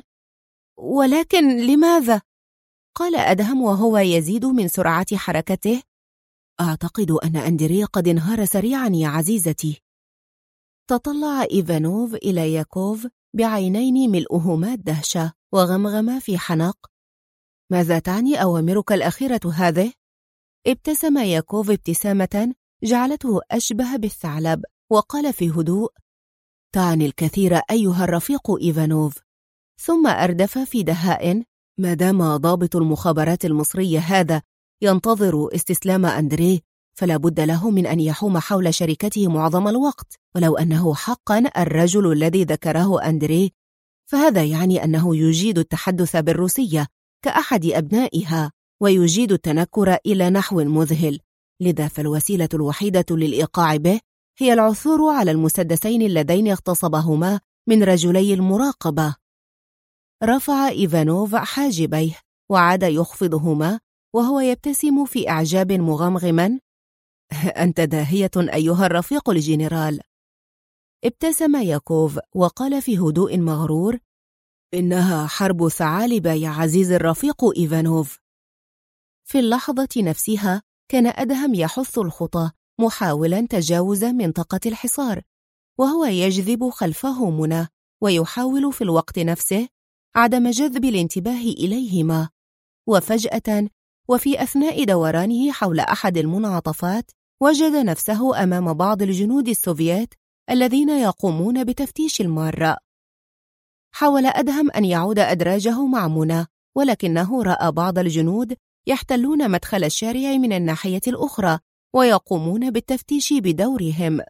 ولكن لماذا؟ قال أدهم وهو يزيد من سرعة حركته: أعتقد أن أندري قد انهار سريعا يا عزيزتي. تطلع إيفانوف إلى ياكوف بعينين ملؤهما الدهشة وغمغم في حنق: ماذا تعني أوامرك الأخيرة هذه؟ ابتسم ياكوف ابتسامة جعلته أشبه بالثعلب وقال في هدوء: تعني الكثير أيها الرفيق إيفانوف. ثم أردف في دهاء: ما دام ضابط المخابرات المصرية هذا ينتظر استسلام أندري، فلا بد له من أن يحوم حول شركته معظم الوقت، ولو أنه حقا الرجل الذي ذكره أندري فهذا يعني أنه يجيد التحدث بالروسية كأحد أبنائها، ويجيد التنكر إلى نحو مذهل، لذا فالوسيلة الوحيدة للإيقاع به هي العثور على المسدسين اللذين اغتصبهما من رجلي المراقبة. رفع إيفانوف حاجبيه وعاد يخفضهما وهو يبتسم في إعجاب مغمغما: أنت داهية أيها الرفيق الجنرال. ابتسم ياكوف وقال في هدوء مغرور: إنها حرب ثعالب يا عزيز الرفيق إيفانوف. في اللحظة نفسها كان أدهم يحث الخطى محاولا تجاوز منطقة الحصار، وهو يجذب خلفه منى ويحاول في الوقت نفسه عدم جذب الانتباه إليهما. وفجأة وفي أثناء دورانه حول أحد المنعطفات وجد نفسه أمام بعض الجنود السوفييت الذين يقومون بتفتيش المارة. حاول أدهم أن يعود أدراجه مع منى، ولكنه رأى بعض الجنود يحتلون مدخل الشارع من الناحية الأخرى ويقومون بالتفتيش بدورهم.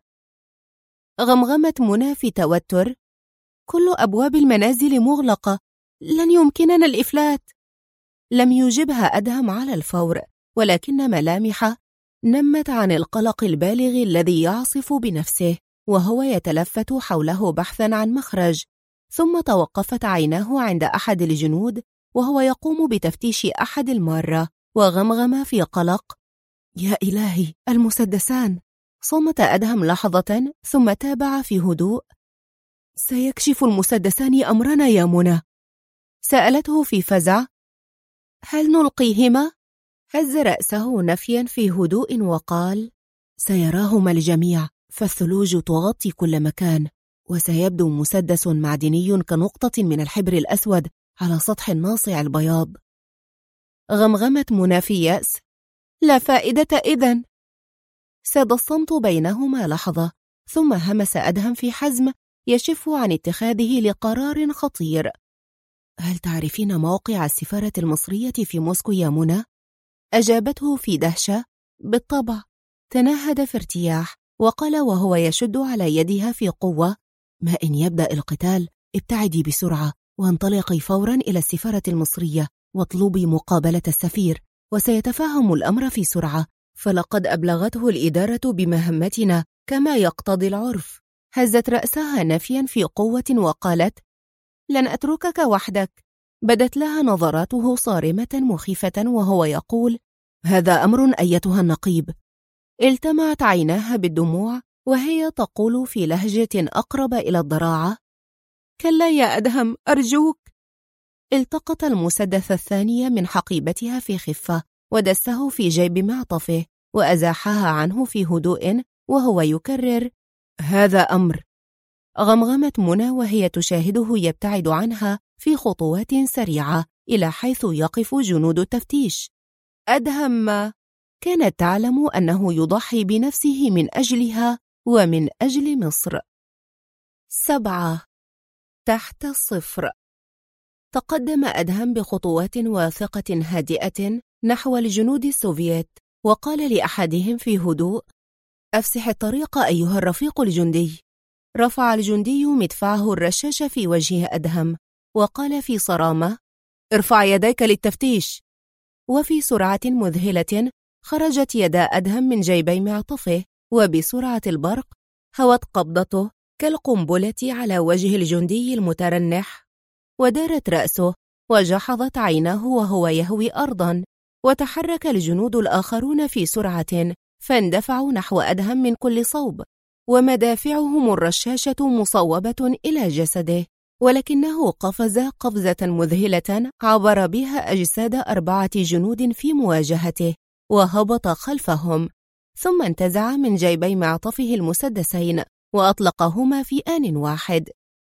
غمغمت منى في توتر: كل أبواب المنازل مغلقة، لن يمكننا الإفلات. لم يجبها أدهم على الفور، ولكن ملامحه نمت عن القلق البالغ الذي يعصف بنفسه وهو يتلفت حوله بحثا عن مخرج. ثم توقفت عيناه عند أحد الجنود وهو يقوم بتفتيش أحد المارة، وغمغم في قلق: يا إلهي، المسدسان. صمت أدهم لحظة ثم تابع في هدوء: سيكشف المسدسان أمرنا يا منى. سألته في فزع: هل نلقيهما؟ هز رأسه نفيا في هدوء وقال: سيراهما الجميع، فالثلوج تغطي كل مكان، وسيبدو مسدس معدني كنقطة من الحبر الأسود على سطح الناصع البياض. غمغمت منى في يأس: لا فائدة إذن. ساد الصمت بينهما لحظة، ثم همس أدهم في حزم يشف عن اتخاذه لقرار خطير: هل تعرفين موقع السفارة المصرية في موسكو يا منى؟ أجابته في دهشة: بالطبع. تنهد في ارتياح وقال وهو يشد على يدها في قوة: ما إن يبدأ القتال ابتعدي بسرعة وانطلقي فورا إلى السفارة المصرية واطلبي مقابلة السفير، وسيتفهم الأمر في سرعة، فلقد أبلغته الإدارة بمهمتنا كما يقتضي العرف. هزت رأسها نفيا في قوة وقالت: لن أتركك وحدك. بدت لها نظراته صارمة مخيفة وهو يقول: هذا أمر أيتها النقيب. التمعت عيناها بالدموع وهي تقول في لهجة أقرب إلى الضراعة: كلا يا أدهم، أرجوك. التقط المسدس الثاني من حقيبتها في خفة ودسه في جيب معطفه وأزاحها عنه في هدوء وهو يكرر: هذا أمر. غمغمت منى وهي تشاهده يبتعد عنها في خطوات سريعة إلى حيث يقف جنود التفتيش. أدهم كانت تعلم أنه يضحي بنفسه من أجلها ومن أجل مصر. 7. تحت الصفر. تقدم أدهم بخطوات واثقة هادئة نحو الجنود السوفييت، وقال لأحدهم في هدوء: أفسح الطريق أيها الرفيق الجندي. رفع الجندي مدفعه الرشاش في وجه أدهم وقال في صرامة: ارفع يديك للتفتيش. وفي سرعة مذهلة خرجت يدا أدهم من جيبي معطفه، وبسرعة البرق هوت قبضته كالقنبلة على وجه الجندي المترنح، ودارت رأسه وجحظت عيناه وهو يهوي أرضا. وتحرك الجنود الآخرون في سرعة فاندفعوا نحو أدهم من كل صوب، ومدافعهم الرشاشة مصوبة إلى جسده، ولكنه قفز قفزة مذهلة عبر بها أجساد 4 جنود في مواجهته وهبط خلفهم، ثم انتزع من جيبي معطفه المسدسين وأطلقهما في آن واحد.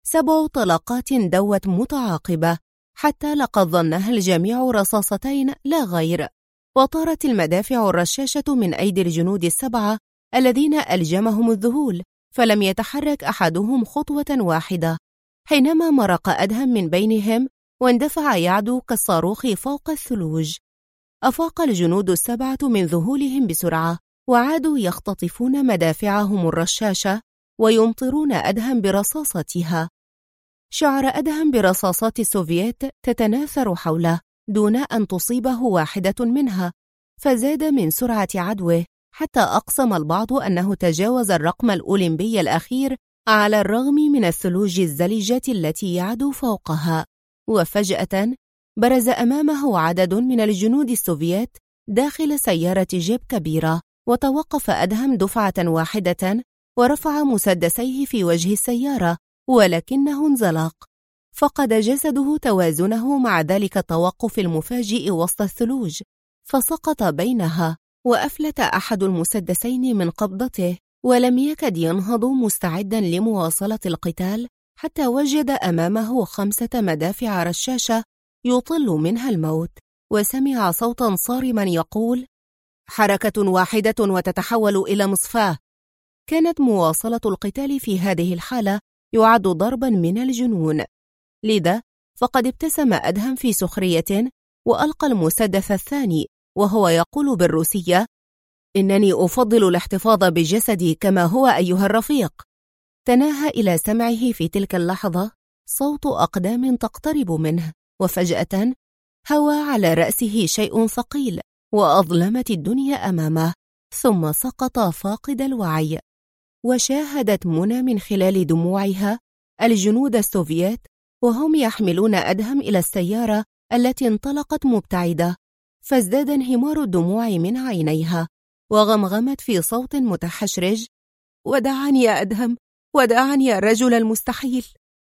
7 طلقات دوت متعاقبة حتى لقد ظنها الجميع رصاصتين لا غير، وطارت المدافع الرشاشة من أيدي الجنود 7 الذين ألجمهم الذهول، فلم يتحرك أحدهم خطوة واحدة، حينما مرق أدهم من بينهم واندفع يعدو كالصاروخ فوق الثلوج. أفاق الجنود 7 من ذهولهم بسرعة وعادوا يختطفون مدافعهم الرشاشة ويمطرون أدهم برصاصتها. شعر أدهم برصاصات السوفييت تتناثر حوله دون أن تصيبه واحدة منها، فزاد من سرعة عدوه حتى أقسم البعض أنه تجاوز الرقم الأولمبي الأخير على الرغم من الثلوج الزلجة التي يعدو فوقها. وفجأة برز أمامه عدد من الجنود السوفييت داخل سيارة جيب كبيرة، وتوقف أدهم دفعة واحدة ورفع مسدسيه في وجه السيارة، ولكنه انزلق، فقد جسده توازنه مع ذلك التوقف المفاجئ وسط الثلوج، فسقط بينها، وأفلت أحد المسدسين من قبضته، ولم يكد ينهض مستعدا لمواصلة القتال حتى وجد أمامه 5 مدافع رشاشة يطل منها الموت، وسمع صوتا صارما يقول: حركة واحدة وتتحول إلى مصفاة. كانت مواصلة القتال في هذه الحالة يعد ضربا من الجنون، لذا فقد ابتسم أدهم في سخرية وألقى المسدس الثاني وهو يقول بالروسية: إنني أفضل الاحتفاظ بجسدي كما هو أيها الرفيق. تناهى إلى سمعه في تلك اللحظة صوت أقدام تقترب منه، وفجأة هوى على رأسه شيء ثقيل وأظلمت الدنيا أمامه، ثم سقط فاقد الوعي. وشاهدت منى من خلال دموعها الجنود السوفييت وهم يحملون أدهم إلى السيارة التي انطلقت مبتعدة، فازداد انهمار الدموع من عينيها، وغمغمت في صوت متحشرج: ودعني يا أدهم، ودعني يا الرجل المستحيل.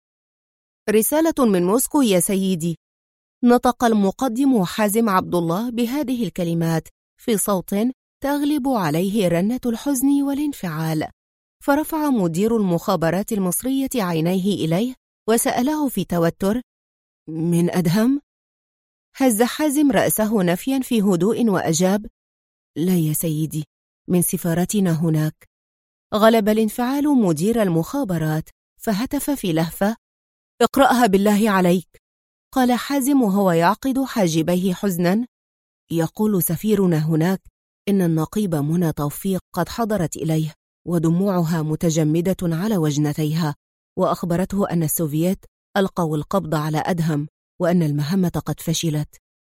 رسالة من موسكو يا سيدي. نطق المقدم حازم عبد الله بهذه الكلمات في صوت تغلب عليه رنة الحزن والانفعال، فرفع مدير المخابرات المصرية عينيه إليه وسأله في توتر: من أدهم؟ هز حازم رأسه نفيا في هدوء وأجاب: لا يا سيدي، من سفارتنا هناك. غلب الانفعال مدير المخابرات فهتف في لهفة: اقرأها بالله عليك. قال حازم وهو يعقد حاجبيه حزنا: يقول سفيرنا هناك إن النقيب منى توفيق قد حضرت إليه ودموعها متجمدة على وجنتيها، وأخبرته أن السوفييت ألقوا القبض على أدهم وأن المهمة قد فشلت.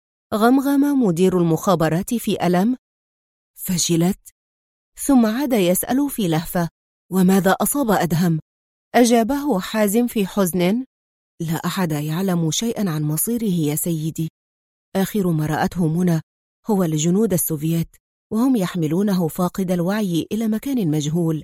غمغم مدير المخابرات في ألم: فشلت؟ ثم عاد يسأل في لهفة: وماذا أصاب أدهم؟ أجابه حازم في حزن: لا أحد يعلم شيئا عن مصيره يا سيدي. آخر ما رأته منى هو الجنود السوفييت وهم يحملونه فاقد الوعي إلى مكان مجهول.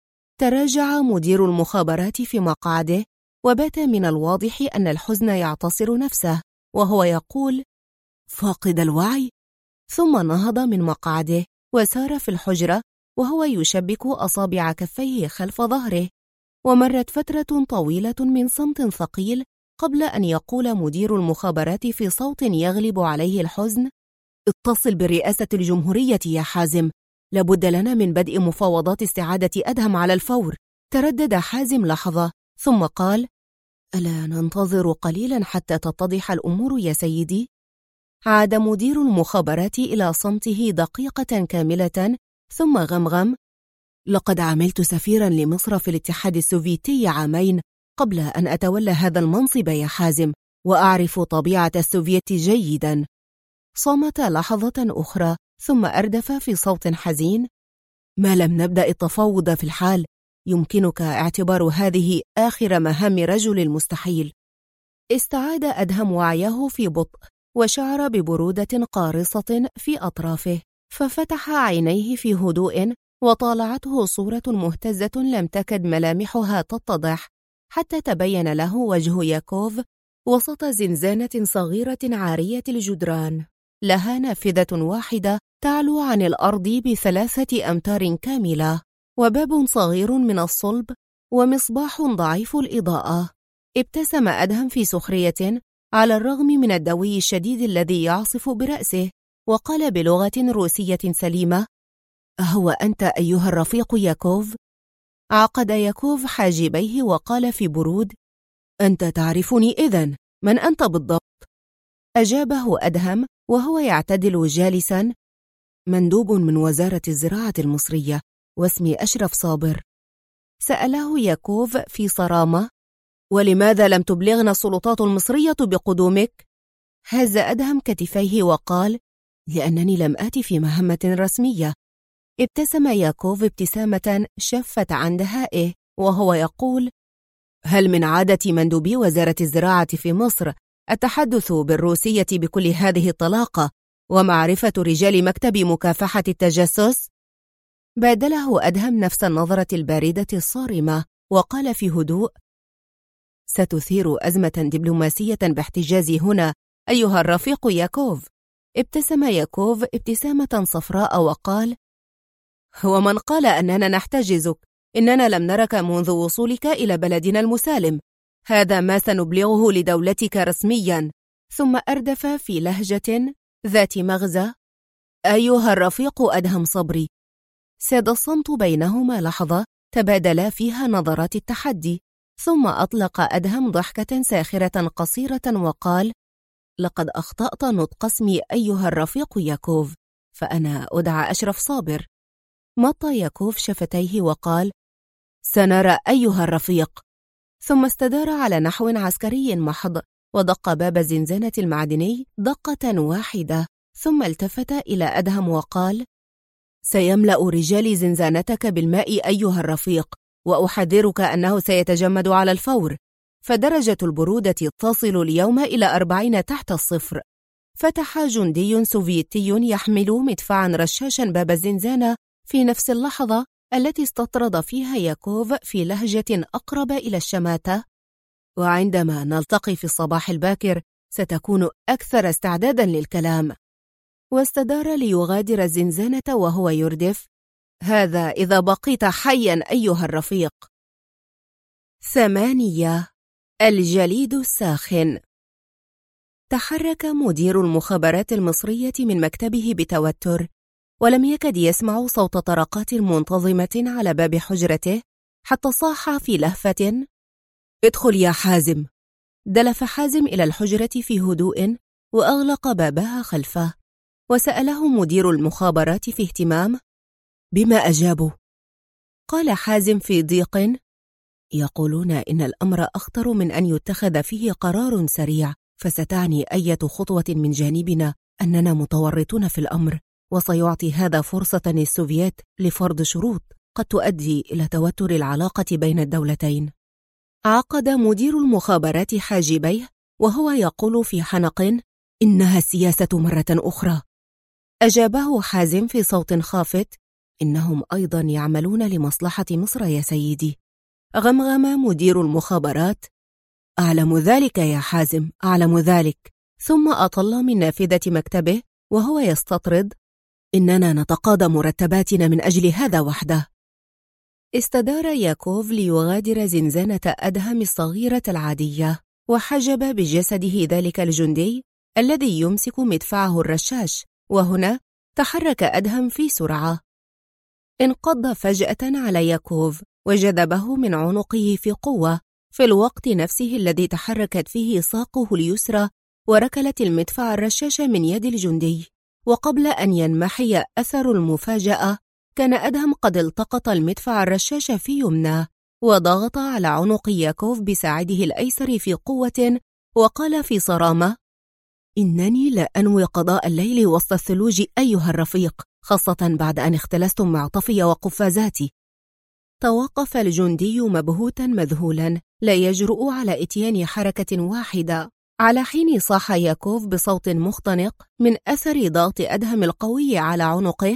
تراجع مدير المخابرات في مقعده، وبات من الواضح أن الحزن يعتصر نفسه وهو يقول: فاقد الوعي؟ ثم نهض من مقعده وسار في الحجرة وهو يشبك أصابع كفيه خلف ظهره. ومرت فترة طويلة من صمت ثقيل قبل أن يقول مدير المخابرات في صوت يغلب عليه الحزن: اتصل برئاسة الجمهورية يا حازم، لابد لنا من بدء مفاوضات استعادة أدهم على الفور. تردد حازم لحظة ثم قال: ألا ننتظر قليلا حتى تتضح الأمور يا سيدي؟ عاد مدير المخابرات إلى صمته دقيقة كاملة ثم غمغم: لقد عملت سفيرا لمصر في الاتحاد السوفيتي 2 عام قبل أن أتولى هذا المنصب يا حازم، وأعرف طبيعة السوفيت جيدا. صمت لحظة أخرى ثم أردف في صوت حزين: ما لم نبدأ التفاوض في الحال، يمكنك اعتبار هذه آخر مهام رجل المستحيل. استعاد أدهم وعيه في بطء وشعر ببرودة قارصة في أطرافه، ففتح عينيه في هدوء وطالعته صورة مهتزة لم تكد ملامحها تتضح حتى تبين له وجه ياكوف وسط زنزانة صغيرة عارية الجدران، لها نافذة واحدة تعلو عن الأرض ب3 أمتار كاملة، وباب صغير من الصلب، ومصباح ضعيف الإضاءة. ابتسم أدهم في سخرية على الرغم من الدوي الشديد الذي يعصف برأسه، وقال بلغة روسية سليمة: أهو أنت أيها الرفيق ياكوف؟ عقد ياكوف حاجبيه وقال في برود: أنت تعرفني إذن، من أنت بالضبط؟ أجابه أدهم وهو يعتدل جالسا: مندوب من وزارة الزراعة المصرية، واسمي أشرف صابر. سأله ياكوف في صرامة: ولماذا لم تبلغنا السلطات المصرية بقدومك؟ هز أدهم كتفيه وقال: لأنني لم آتي في مهمة رسمية. ابتسم ياكوف ابتسامة شفت عن دهائه وهو يقول: هل من عادة مندوبي وزارة الزراعة في مصر التحدث بالروسية بكل هذه الطلاقة ومعرفة رجال مكتب مكافحة التجسس؟ بادله أدهم نفس النظرة الباردة الصارمة وقال في هدوء: ستثير أزمة دبلوماسية باحتجازي هنا أيها الرفيق ياكوف. ابتسم ياكوف ابتسامة صفراء وقال: ومن قال أننا نحتجزك؟ إننا لم نرك منذ وصولك إلى بلدنا المسالم، هذا ما سنبلغه لدولتك رسميا. ثم أردف في لهجة ذات مغزى: أيها الرفيق أدهم صبري. ساد الصمت بينهما لحظة تبادلا فيها نظرات التحدي، ثم أطلق أدهم ضحكة ساخرة قصيرة وقال: لقد أخطأت نطق اسمي أيها الرفيق ياكوف، فأنا أدعى أشرف صابر. مطى ياكوف شفتيه وقال: سنرى أيها الرفيق. ثم استدار على نحو عسكري محض ودق باب الزنزانة المعدني دقة واحدة، ثم التفت إلى أدهم وقال: سيملأ رجال زنزانتك بالماء أيها الرفيق، وأحذرك أنه سيتجمد على الفور، فدرجة البرودة تصل اليوم إلى 40 تحت الصفر. فتح جندي سوفيتي يحمل مدفعا رشاشا باب الزنزانة في نفس اللحظة التي استطرد فيها ياكوف في لهجة أقرب إلى الشماتة: وعندما نلتقي في الصباح الباكر ستكون أكثر استعدادا للكلام. واستدار ليغادر الزنزانة وهو يردف: هذا إذا بقيت حيا أيها الرفيق. 8. الجليد الساخن. تحرك مدير المخابرات المصرية من مكتبه بتوتر، ولم يكد يسمع صوت طرقات منتظمة على باب حجرته حتى صاح في لهفة: ادخل يا حازم. دلف حازم إلى الحجرة في هدوء وأغلق بابها خلفه، وسأله مدير المخابرات في اهتمام: بما أجابوا؟ قال حازم في ضيق: يقولون إن الأمر أخطر من أن يتخذ فيه قرار سريع، فستعني أية خطوة من جانبنا أننا متورطون في الأمر، وسيعطي هذا فرصة للسوفييت لفرض شروط قد تؤدي إلى توتر العلاقة بين الدولتين. عقد مدير المخابرات حاجبيه وهو يقول في حنق: إنها السياسة مرة أخرى. أجابه حازم في صوت خافت: إنهم أيضا يعملون لمصلحة مصر يا سيدي. غمغم مدير المخابرات: أعلم ذلك يا حازم، أعلم ذلك. ثم أطل من نافذة مكتبه وهو يستطرد: إننا نتقاضى مرتباتنا من أجل هذا وحده. استدار ياكوف ليغادر زنزانة أدهم الصغيرة العادية، وحجب بجسده ذلك الجندي الذي يمسك مدفعه الرشاش، وهنا تحرك أدهم في سرعة. انقض فجأة على ياكوف وجذبه من عنقه في قوة، في الوقت نفسه الذي تحركت فيه ساقه اليسرى وركلت المدفع الرشاش من يد الجندي. وقبل أن ينمحي أثر المفاجأة كان أدهم قد التقط المدفع الرشاش في يمناه وضغط على عنق ياكوف بساعده الأيسر في قوة، وقال في صرامة: إنني لا أنوي قضاء الليل وسط الثلوج أيها الرفيق، خاصة بعد أن اختلستم معطفي وقفازاتي. توقف الجندي مبهوتا مذهولا، لا يجرؤ على إتيان حركة واحدة، على حين صاح ياكوف بصوت مختنق من أثر ضغط أدهم القوي على عنقه: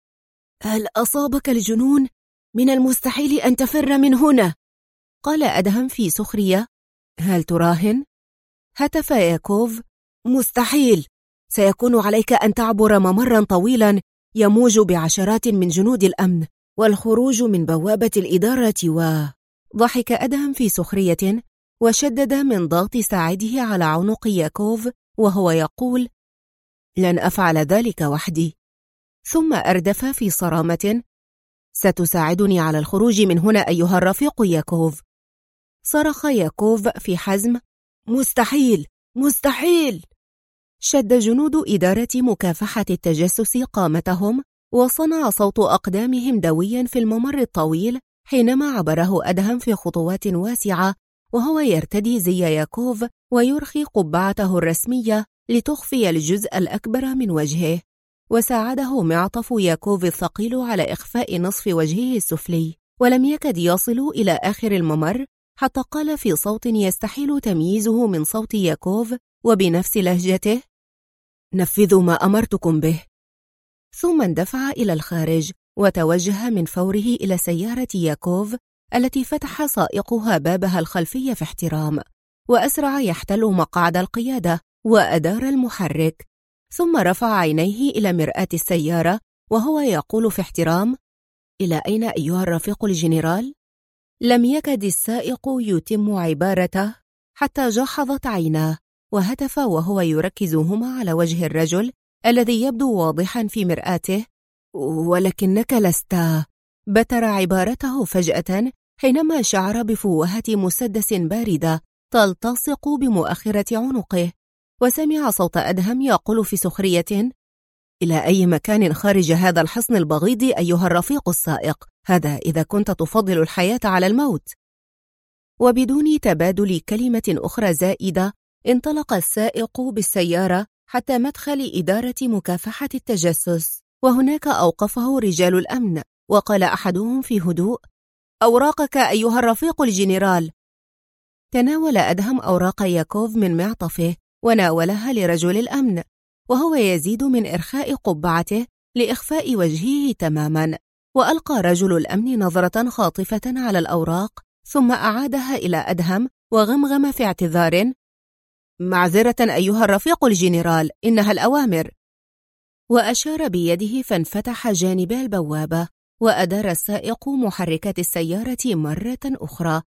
هل أصابك الجنون؟ من المستحيل أن تفر من هنا. قال أدهم في سخرية: هل تراهن؟ هتف ياكوف: مستحيل، سيكون عليك أن تعبر ممرا طويلا يموج بعشرات من جنود الأمن والخروج من بوابة الإدارة ضحك أدهم في سخرية وشدد من ضغط ساعده على عنق ياكوف وهو يقول: لن أفعل ذلك وحدي. ثم أردف في صرامة: ستساعدني على الخروج من هنا أيها الرفيق ياكوف. صرخ ياكوف في حزم: مستحيل، مستحيل. شد جنود إدارة مكافحة التجسس قامتهم، وصنع صوت أقدامهم دويا في الممر الطويل حينما عبره أدهم في خطوات واسعة وهو يرتدي زي ياكوف ويرخي قبعته الرسمية لتخفي الجزء الأكبر من وجهه. وساعده معطف ياكوف الثقيل على إخفاء نصف وجهه السفلي، ولم يكد يصلوا إلى آخر الممر حتى قال في صوت يستحيل تمييزه من صوت ياكوف وبنفس لهجته: نفذوا ما أمرتكم به. ثم اندفع إلى الخارج وتوجه من فوره إلى سيارة ياكوف التي فتح سائقها بابها الخلفي في احترام، وأسرع يحتل مقعد القيادة وأدار المحرك، ثم رفع عينيه إلى مرآة السيارة وهو يقول في احترام: إلى أين أيها الرفيق الجنرال؟ لم يكد السائق يتم عبارته حتى جحظت عيناه، وهتف وهو يركزهما على وجه الرجل الذي يبدو واضحا في مرآته: ولكنك لست. بتر عبارته فجأة حينما شعر بفوهة مسدس باردة تلتصق بمؤخرة عنقه، وسمع صوت أدهم يقول في سخرية: إلى أي مكان خارج هذا الحصن البغيض أيها الرفيق السائق، هذا إذا كنت تفضل الحياة على الموت. وبدون تبادل كلمة أخرى زائدة انطلق السائق بالسيارة حتى مدخل إدارة مكافحة التجسس، وهناك أوقفه رجال الأمن، وقال أحدهم في هدوء: أوراقك أيها الرفيق الجنرال. تناول أدهم أوراق ياكوف من معطفه وناولها لرجل الأمن، وهو يزيد من إرخاء قبعته لإخفاء وجهه تماما، وألقى رجل الأمن نظرة خاطفة على الأوراق ثم أعادها إلى أدهم وغمغم في اعتذار: معذرة أيها الرفيق الجنرال، إنها الأوامر. وأشار بيده فانفتح جانبا البوابة، وأدار السائق محركات السيارة مرة أخرى،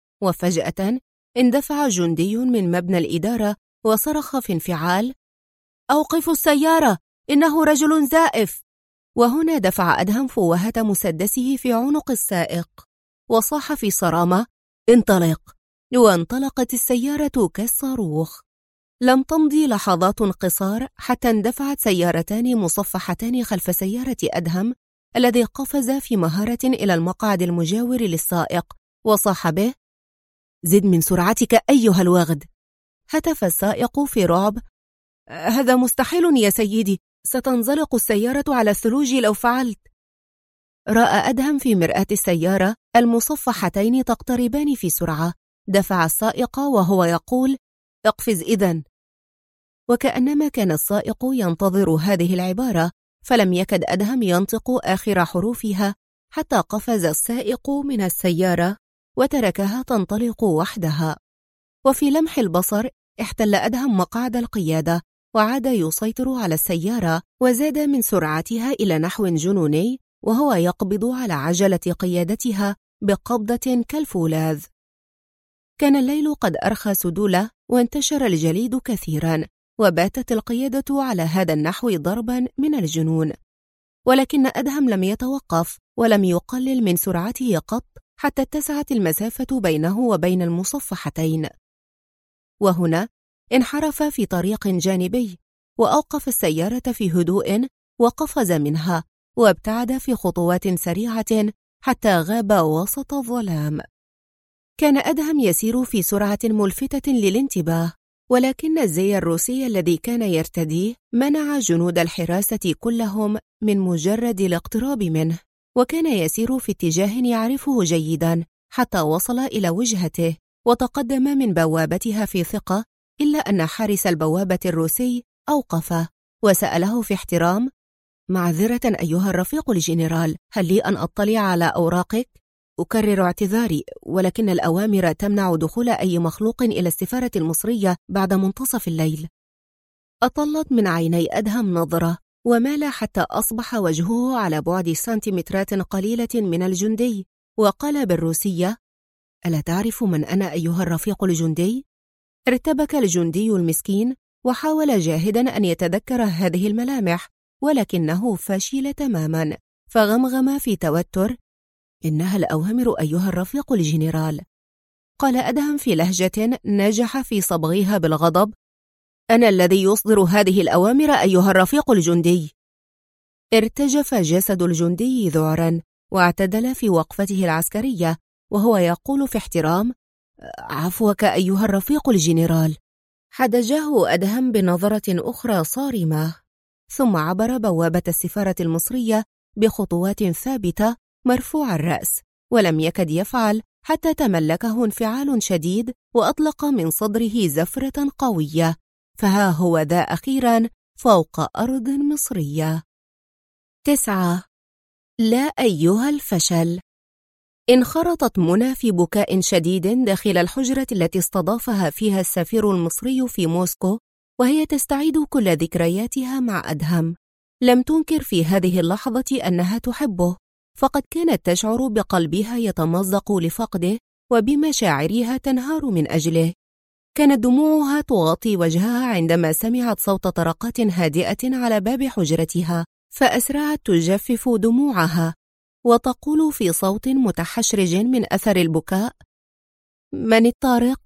وفجأة اندفع جندي من مبنى الإدارة وصرخ في انفعال: أوقفوا السيارة، إنه رجل زائف. وهنا دفع أدهم فوهة مسدسه في عنق السائق وصاح في صرامة: انطلق. وانطلقت السيارة كالصاروخ. لم تمضي لحظات قصار حتى اندفعت سيارتان مصفحتان خلف سيارة أدهم الذي قفز في مهارة إلى المقعد المجاور للسائق وصاح به: زد من سرعتك أيها الوغد. هتف السائق في رعب: هذا مستحيل يا سيدي، ستنزلق السيارة على الثلوج لو فعلت. رأى أدهم في مرآة السيارة المصفحتين تقتربان في سرعة. دفع السائق وهو يقول: اقفز إذن. وكأنما كان السائق ينتظر هذه العبارة، فلم يكد أدهم ينطق آخر حروفها حتى قفز السائق من السيارة وتركها تنطلق وحدها. وفي لمح البصر احتل أدهم مقعد القيادة وعاد يسيطر على السيارة، وزاد من سرعتها إلى نحو جنوني وهو يقبض على عجلة قيادتها بقبضة كالفولاذ. كان الليل قد أرخى سدوله وانتشر الجليد كثيرا، وباتت القيادة على هذا النحو ضربا من الجنون. ولكن أدهم لم يتوقف ولم يقلل من سرعته قط حتى اتسعت المسافة بينه وبين المصفحتين. وهنا انحرف في طريق جانبي وأوقف السيارة في هدوء وقفز منها وابتعد في خطوات سريعة حتى غاب وسط الظلام. كان أدهم يسير في سرعة ملفتة للانتباه، ولكن الزي الروسي الذي كان يرتديه منع جنود الحراسة كلهم من مجرد الاقتراب منه، وكان يسير في اتجاه يعرفه جيدا حتى وصل إلى وجهته وتقدم من بوابتها في ثقة، إلا أن حارس البوابة الروسي أوقفه وسأله في احترام: معذرة أيها الرفيق الجنرال، هل لي أن أطلع على أوراقك؟ أكرر اعتذاري، ولكن الأوامر تمنع دخول أي مخلوق إلى السفارة المصرية بعد منتصف الليل. أطلت من عيني أدهم نظرة ومال حتى أصبح وجهه على بعد سنتيمترات قليلة من الجندي، وقال بالروسية: ألا تعرف من أنا أيها الرفيق الجندي؟ ارتبك الجندي المسكين وحاول جاهدا أن يتذكر هذه الملامح، ولكنه فشل تماما، فغمغم في توتر: إنها الأوامر أيها الرفيق الجنرال. قال أدهم في لهجة نجح في صبغها بالغضب: أنا الذي يصدر هذه الأوامر أيها الرفيق الجندي. ارتجف جسد الجندي ذعرا واعتدل في وقفته العسكرية وهو يقول في احترام: عفوك أيها الرفيق الجنرال. حدجه أدهم بنظرة أخرى صارمة، ثم عبر بوابة السفارة المصرية بخطوات ثابتة مرفوع الرأس، ولم يكد يفعل حتى تملكه انفعال شديد وأطلق من صدره زفرة قوية، فها هو ذا أخيرا فوق أرض مصرية. 9. لا أيها الفشل. انخرطت منى في بكاء شديد داخل الحجرة التي استضافها فيها السفير المصري في موسكو، وهي تستعيد كل ذكرياتها مع أدهم. لم تنكر في هذه اللحظة أنها تحبه، فقد كانت تشعر بقلبها يتمزق لفقده وبمشاعرها تنهار من أجله. كانت دموعها تغطي وجهها عندما سمعت صوت طرقات هادئة على باب حجرتها، فأسرعت تجفف دموعها وتقول في صوت متحشرج من أثر البكاء: من الطارق؟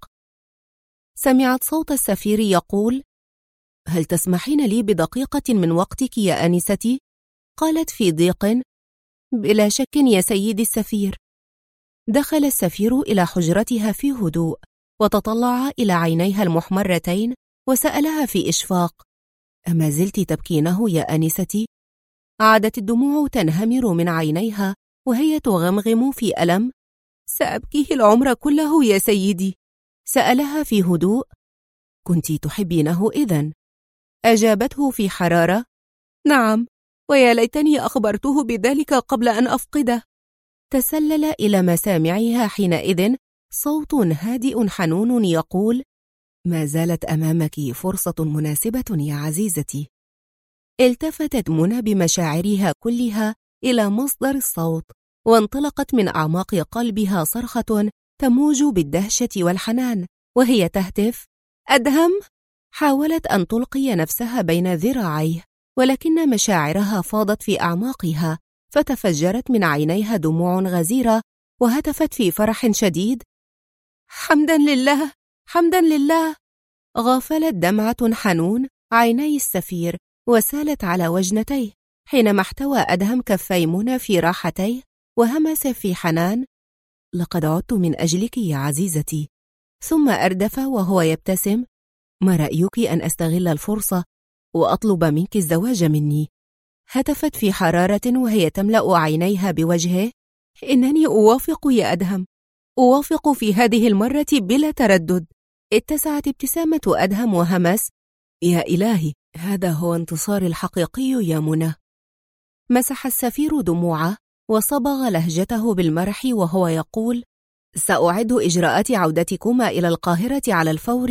سمعت صوت السفير يقول: هل تسمحين لي بدقيقة من وقتك يا آنستي؟ قالت في ضيق: بلا شك يا سيدي السفير. دخل السفير إلى حجرتها في هدوء وتطلع إلى عينيها المحمرتين وسألها في إشفاق: أما زلت تبكينه يا آنستي؟ عادت الدموع تنهمر من عينيها وهي تغمغم في ألم: سأبكيه العمر كله يا سيدي. سألها في هدوء: كنت تحبينه إذن؟ أجابته في حرارة: نعم، ويا ليتني أخبرته بذلك قبل أن أفقده. تسلل إلى مسامعها حينئذ صوت هادئ حنون يقول: ما زالت أمامك فرصة مناسبة يا عزيزتي. التفتت منى بمشاعرها كلها إلى مصدر الصوت، وانطلقت من أعماق قلبها صرخة تموج بالدهشة والحنان وهي تهتف: أدهم! حاولت أن تلقي نفسها بين ذراعيه، ولكن مشاعرها فاضت في أعماقها، فتفجرت من عينيها دموع غزيرة وهتفت في فرح شديد: حمدا لله، حمدا لله. غافلت دمعة حنون عيني السفير وسالت على وجنتيه حينما احتوى أدهم كفي منى في راحتيه وهمس في حنان: لقد عدت من أجلك يا عزيزتي. ثم أردف وهو يبتسم: ما رأيك أن أستغل الفرصة وأطلب منك الزواج مني؟ هتفت في حرارة وهي تملأ عينيها بوجهه: إنني أوافق يا أدهم، أوافق في هذه المرة بلا تردد. اتسعت ابتسامة أدهم وهمس: يا إلهي، هذا هو انتصار الحقيقي يا منى. مسح السفير دموعه وصبغ لهجته بالمرح وهو يقول: سأعد إجراءات عودتكما إلى القاهرة على الفور.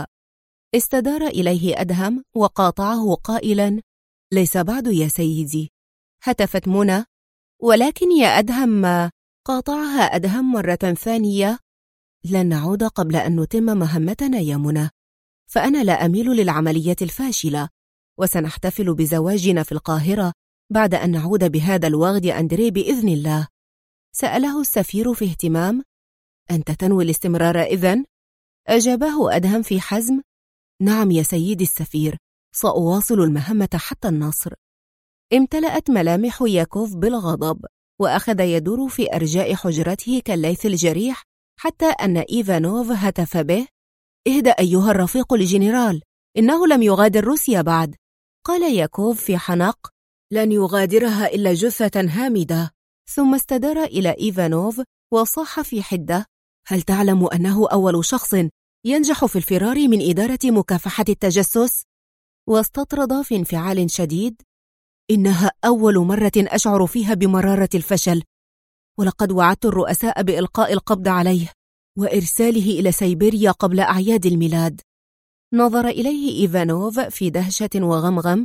استدار إليه أدهم وقاطعه قائلا: ليس بعد يا سيدي. هتفت منى: ولكن يا أدهم. قاطعها أدهم مرة ثانية: لن نعود قبل أن نتم مهمتنا يا منى، فأنا لا أميل للعملية الفاشلة، وسنحتفل بزواجنا في القاهرة بعد أن نعود بهذا الوغد أندري بإذن الله. سأله السفير في اهتمام: أنت تنوي الاستمرار إذن؟ أجابه أدهم في حزم: نعم يا سيدي السفير، سأواصل المهمة حتى النصر. امتلأت ملامح ياكوف بالغضب، وأخذ يدور في أرجاء حجرته كالليث الجريح، حتى أن إيفانوف هتف به: اهدأ أيها الرفيق الجنرال، إنه لم يغادر روسيا بعد. قال ياكوف في حنق: لن يغادرها إلا جثة هامدة. ثم استدار إلى إيفانوف وصاح في حدة: هل تعلم أنه أول شخص ينجح في الفرار من إدارة مكافحة التجسس؟ واستطرد في انفعال شديد: إنها أول مرة أشعر فيها بمرارة الفشل، ولقد وعدت الرؤساء بإلقاء القبض عليه وإرساله إلى سيبيريا قبل أعياد الميلاد. نظر إليه إيفانوف في دهشة وغمغم: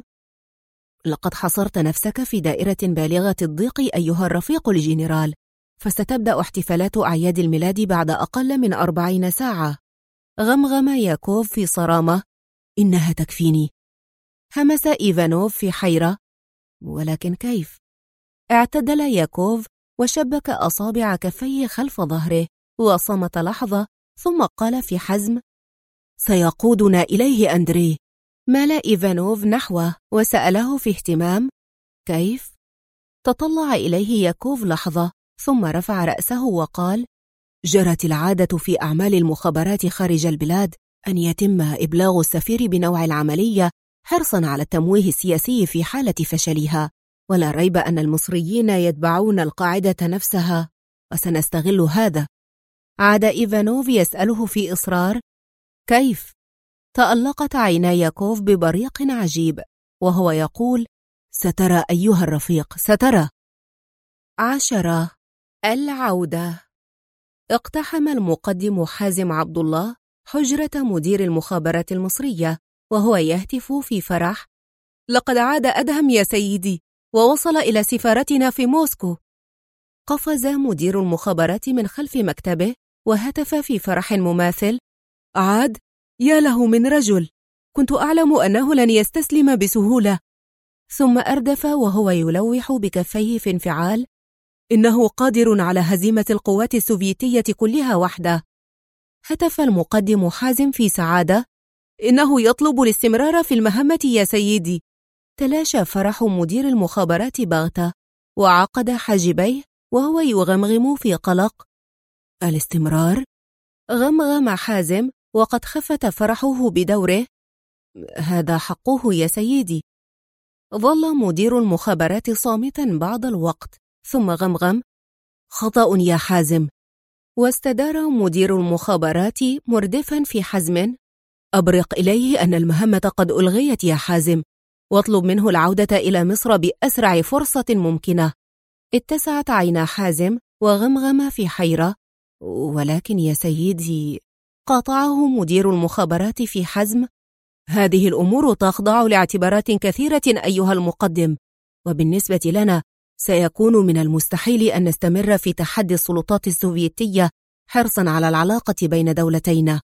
لقد حصرت نفسك في دائرة بالغة الضيق أيها الرفيق الجنرال، فستبدأ احتفالات أعياد الميلاد بعد أقل من 40 ساعة. غمغم ياكوف في صرامة: إنها تكفيني. همس إيفانوف في حيرة: ولكن كيف؟ اعتدل ياكوف وشبك أصابع كفيه خلف ظهره وصمت لحظة، ثم قال في حزم: سيقودنا إليه أندري. مال إيفانوف نحوه وسأله في اهتمام: كيف؟ تطلع إليه ياكوف لحظة، ثم رفع رأسه وقال: جرت العادة في أعمال المخابرات خارج البلاد أن يتم إبلاغ السفير بنوع العملية حرصاً على التمويه السياسي في حالة فشلها، ولا ريب أن المصريين يتبعون القاعدة نفسها، وسنستغل هذا. عاد إيفانوف يسأله في إصرار: كيف؟ تألقت عينا ياكوف ببريق عجيب وهو يقول: سترى أيها الرفيق، سترى. 10. العودة. اقتحم المقدم حازم عبد الله حجرة مدير المخابرات المصرية وهو يهتف في فرح: لقد عاد أدهم يا سيدي، ووصل إلى سفارتنا في موسكو. قفز مدير المخابرات من خلف مكتبه وهتف في فرح مماثل: عاد؟ يا له من رجل، كنت أعلم أنه لن يستسلم بسهولة. ثم أردف وهو يلوح بكفيه في انفعال: إنه قادر على هزيمة القوات السوفيتية كلها وحده. هتف المقدم حازم في سعادة: إنه يطلب الاستمرار في المهمة يا سيدي. تلاشى فرح مدير المخابرات بغتة وعقد حاجبيه وهو يغمغم في قلق: الاستمرار؟ غمغم حازم وقد خفت فرحه بدوره: هذا حقه يا سيدي. ظل مدير المخابرات صامتا بعض الوقت، ثم غمغم: خطأ يا حازم. واستدار مدير المخابرات مردفا في حزم: أبرق إليه أن المهمة قد ألغيت يا حازم، واطلب منه العودة إلى مصر بأسرع فرصة ممكنة. اتسعت عينا حازم وغمغم في حيرة: ولكن يا سيدي. قاطعه مدير المخابرات في حزم: هذه الأمور تخضع لاعتبارات كثيرة أيها المقدم، وبالنسبة لنا سيكون من المستحيل أن نستمر في تحدي السلطات السوفيتية حرصاً على العلاقة بين دولتينا.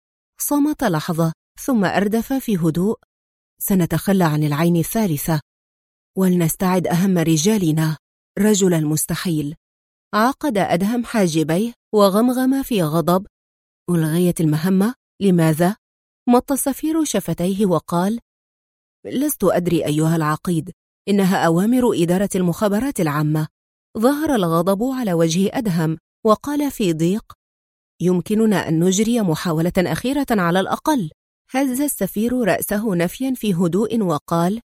صمت لحظة ثم أردف في هدوء: سنتخلى عن العين الثالثة، ولنستعد أهم رجالنا، رجل المستحيل. عقد أدهم حاجبيه وغمغم في غضب: ألغيت المهمة؟ لماذا؟ مط السفير شفتيه وقال: لست أدري أيها العقيد، إنها أوامر إدارة المخابرات العامة. ظهر الغضب على وجه أدهم وقال في ضيق: يمكننا أن نجري محاولة أخيرة على الأقل. هز السفير رأسه نفيا في هدوء وقال: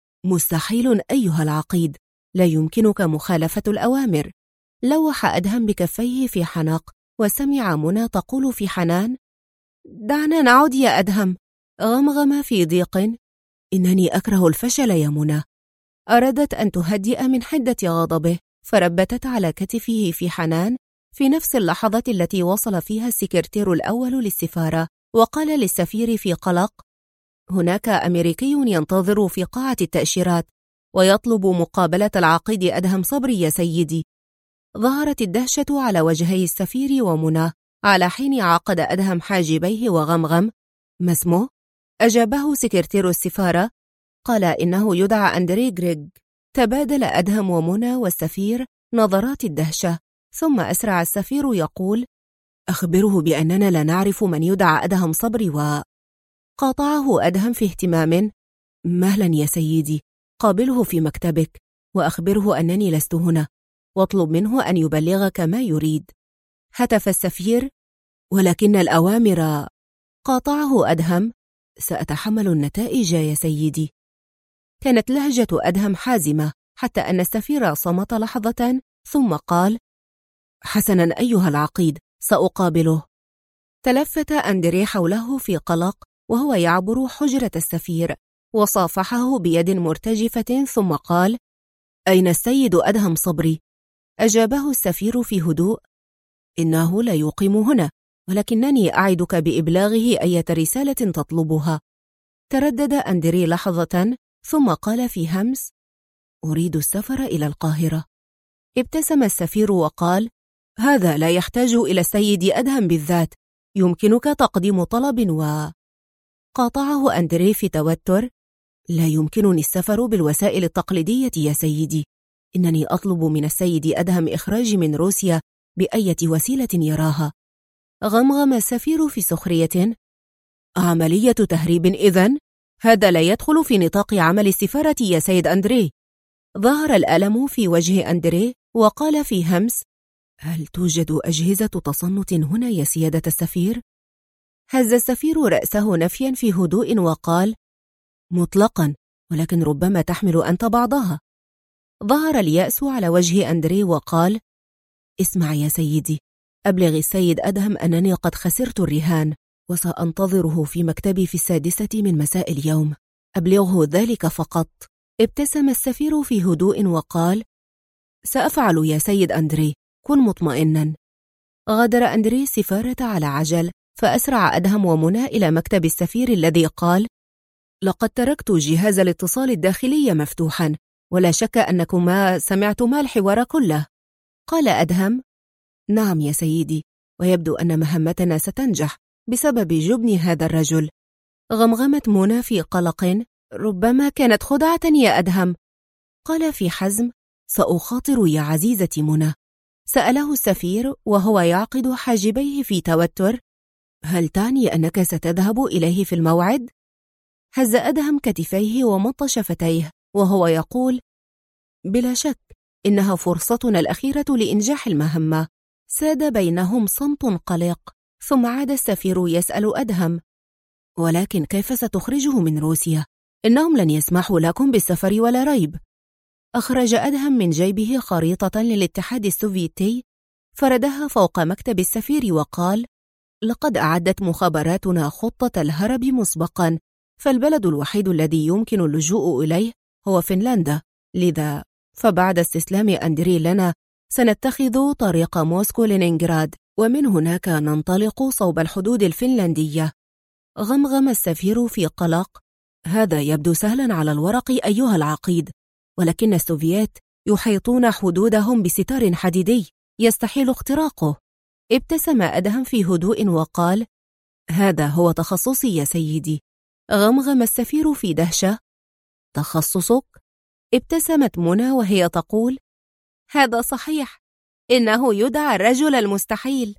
مستحيل أيها العقيد، لا يمكنك مخالفة الأوامر. لوح أدهم بكفيه في حنق، وسمع منى تقول في حنان: دعنا نعود يا أدهم. غمغم في ضيق: إنني أكره الفشل يا منى. أرادت أن تهدئ من حدة غضبه، فربتت على كتفه في حنان في نفس اللحظة التي وصل فيها السكرتير الأول للسفارة، وقال للسفير في قلق: هناك أمريكي ينتظر في قاعة التأشيرات ويطلب مقابلة العقيد أدهم صبري يا سيدي. ظهرت الدهشة على وجهي السفير ومنى على حين عقد أدهم حاجبيه وغمغم: ما اسمه؟ أجابه سكرتير السفارة: قال إنه يدعى أندري غريغ. تبادل أدهم ومنى والسفير نظرات الدهشة، ثم أسرع السفير يقول: أخبره بأننا لا نعرف من يدعى أدهم صبري. قاطعه أدهم في اهتمام: مهلا يا سيدي، قابله في مكتبك وأخبره أنني لست هنا، واطلب منه أن يبلغك ما يريد. هتف السفير: ولكن الأوامر. قاطعه أدهم: سأتحمل النتائج يا سيدي. كانت لهجة أدهم حازمة حتى أن السفير صمت لحظة، ثم قال: حسنا أيها العقيد، سأقابله. تلفت أندري حوله في قلق وهو يعبر حجرة السفير، وصافحه بيد مرتجفة، ثم قال: أين السيد أدهم صبري؟ أجابه السفير في هدوء: إنه لا يقيم هنا، ولكنني أعدك بإبلاغه أية رسالة تطلبها. تردد أندري لحظة، ثم قال في همس: أريد السفر إلى القاهرة. ابتسم السفير وقال: هذا لا يحتاج إلى السيد أدهم بالذات، يمكنك تقديم طلب. قاطعه أندري في توتر: لا يمكنني السفر بالوسائل التقليدية يا سيدي، إنني أطلب من السيد أدهم إخراجي من روسيا بأية وسيلة يراها. غمغم السفير في سخرية: عملية تهريب إذن؟ هذا لا يدخل في نطاق عمل السفارة يا سيد أندري. ظهر الألم في وجه أندري وقال في همس: هل توجد أجهزة تصنت هنا يا سيادة السفير؟ هز السفير رأسه نفيا في هدوء وقال: مطلقا، ولكن ربما تحمل أنت بعضها. ظهر اليأس على وجه أندري وقال: اسمع يا سيدي، أبلغ السيد أدهم أنني قد خسرت الرهان، وسأنتظره في مكتبي في 6 من مساء اليوم. أبلغه ذلك فقط. ابتسم السفير في هدوء وقال: سأفعل يا سيد أندري، كن مطمئنا. غادر أندري السفارة على عجل، فأسرع أدهم ومنى إلى مكتب السفير الذي قال: لقد تركت جهاز الاتصال الداخلي مفتوحا، ولا شك أنكما سمعتما الحوار كله. قال أدهم: نعم يا سيدي، ويبدو أن مهمتنا ستنجح بسبب جبن هذا الرجل. غمغمت منى في قلق: ربما كانت خدعة يا أدهم. قال في حزم: سأخاطر يا عزيزتي منى. سأله السفير وهو يعقد حاجبيه في توتر: هل تعني أنك ستذهب إليه في الموعد؟ هز أدهم كتفيه ومط شفتيه وهو يقول: بلا شك، إنها فرصتنا الأخيرة لإنجاح المهمة. ساد بينهم صمت قلق، ثم عاد السفير يسأل أدهم: ولكن كيف ستخرجه من روسيا؟ إنهم لن يسمحوا لكم بالسفر ولا ريب. أخرج أدهم من جيبه خريطة للاتحاد السوفيتي، فردها فوق مكتب السفير وقال: لقد أعدت مخابراتنا خطة الهرب مسبقا، فالبلد الوحيد الذي يمكن اللجوء إليه هو فنلندا، لذا فبعد استسلام أندري لنا سنتخذ طريق موسكو لينينغراد، ومن هناك ننطلق صوب الحدود الفنلندية. غمغم السفير في قلق: هذا يبدو سهلا على الورق أيها العقيد، ولكن السوفييت يحيطون حدودهم بستار حديدي يستحيل اختراقه. ابتسم أدهم في هدوء وقال: هذا هو تخصصي يا سيدي. غمغم السفير في دهشة: تخصصك؟ ابتسمت منى وهي تقول: هذا صحيح، إنه يدعى الرجل المستحيل.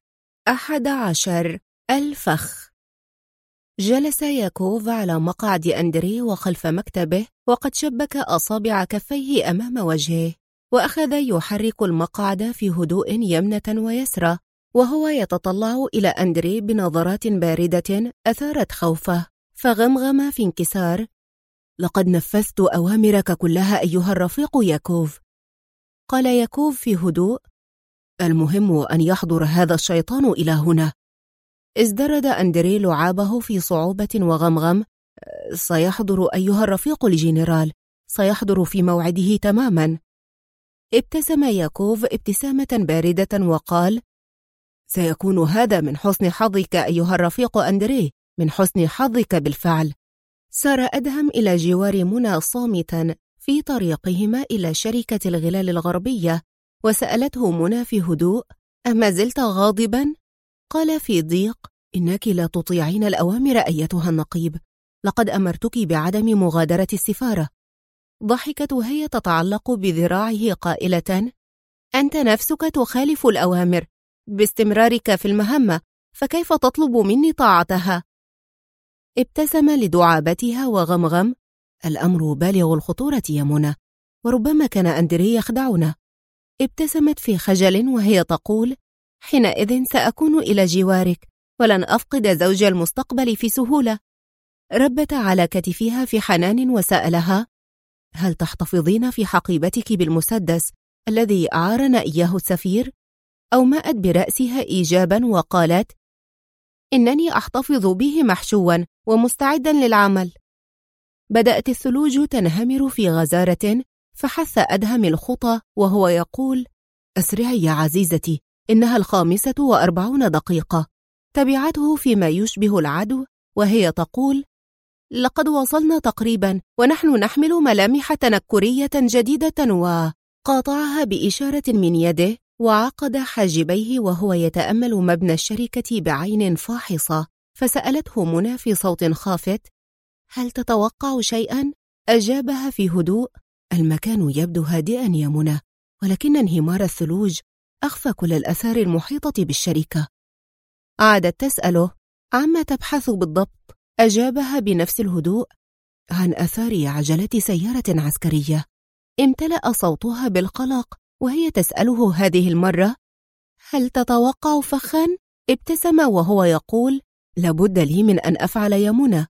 11 الفخ. جلس ياكوف على مقعد أندري وخلف مكتبه، وقد شبك أصابع كفيه أمام وجهه، وأخذ يحرك المقعد في هدوء يمنة ويسرى، وهو يتطلع إلى أندري بنظرات باردة أثارت خوفه، فغمغم في انكسار: لقد نفذت أوامرك كلها أيها الرفيق ياكوف. قال ياكوف في هدوء: المهم أن يحضر هذا الشيطان إلى هنا. ازدرد أندري لعابه في صعوبة وغمغم: سيحضر أيها الرفيق الجنرال، سيحضر في موعده تماما. ابتسم ياكوف ابتسامة باردة وقال: سيكون هذا من حسن حظك أيها الرفيق أندري، من حسن حظك بالفعل. سار أدهم إلى جوار منى صامتا في طريقهما إلى شركة الغلال الغربية، وسألته منى في هدوء: أما زلت غاضبا؟ قال في ضيق: إنك لا تطيعين الأوامر أيتها النقيب، لقد أمرتك بعدم مغادرة السفارة. ضحكت وهي تتعلق بذراعه قائلة: أنت نفسك تخالف الأوامر باستمرارك في المهمة، فكيف تطلب مني طاعتها؟ ابتسم لدعابتها وغمغم: الأمر بالغ الخطورة يا منى، وربما كان أندري يخدعنا. ابتسمت في خجل وهي تقول: حينئذ سأكون إلى جوارك، ولن أفقد زوج المستقبل في سهولة. ربت على كتفها في حنان وسألها: هل تحتفظين في حقيبتك بالمسدس الذي أعارنا إياه السفير؟ أومأت برأسها إيجابا وقالت: إنني أحتفظ به محشوا ومستعدا للعمل. بدأت الثلوج تنهمر في غزارة، فحث أدهم الخطى وهو يقول: أسرعي يا عزيزتي، إنها 45 دقيقة. تبعته فيما يشبه العدو وهي تقول: لقد وصلنا تقريبا، ونحن نحمل ملامح تنكرية جديدة. وقاطعها بإشارة من يده، وعقد حاجبيه وهو يتأمل مبنى الشركة بعين فاحصة، فسألته منى في صوت خافت: هل تتوقع شيئا؟ أجابها في هدوء: المكان يبدو هادئا يا منى، ولكن انهمار الثلوج أخفى كل الآثار المحيطة بالشركة. عادت تسأله: عما تبحث بالضبط؟ أجابها بنفس الهدوء: عن آثار عجلة سيارة عسكرية. امتلأ صوتها بالقلق وهي تسأله هذه المرة: هل تتوقع فخا؟ ابتسم وهو يقول: لابد لي من أن أفعل يا منى.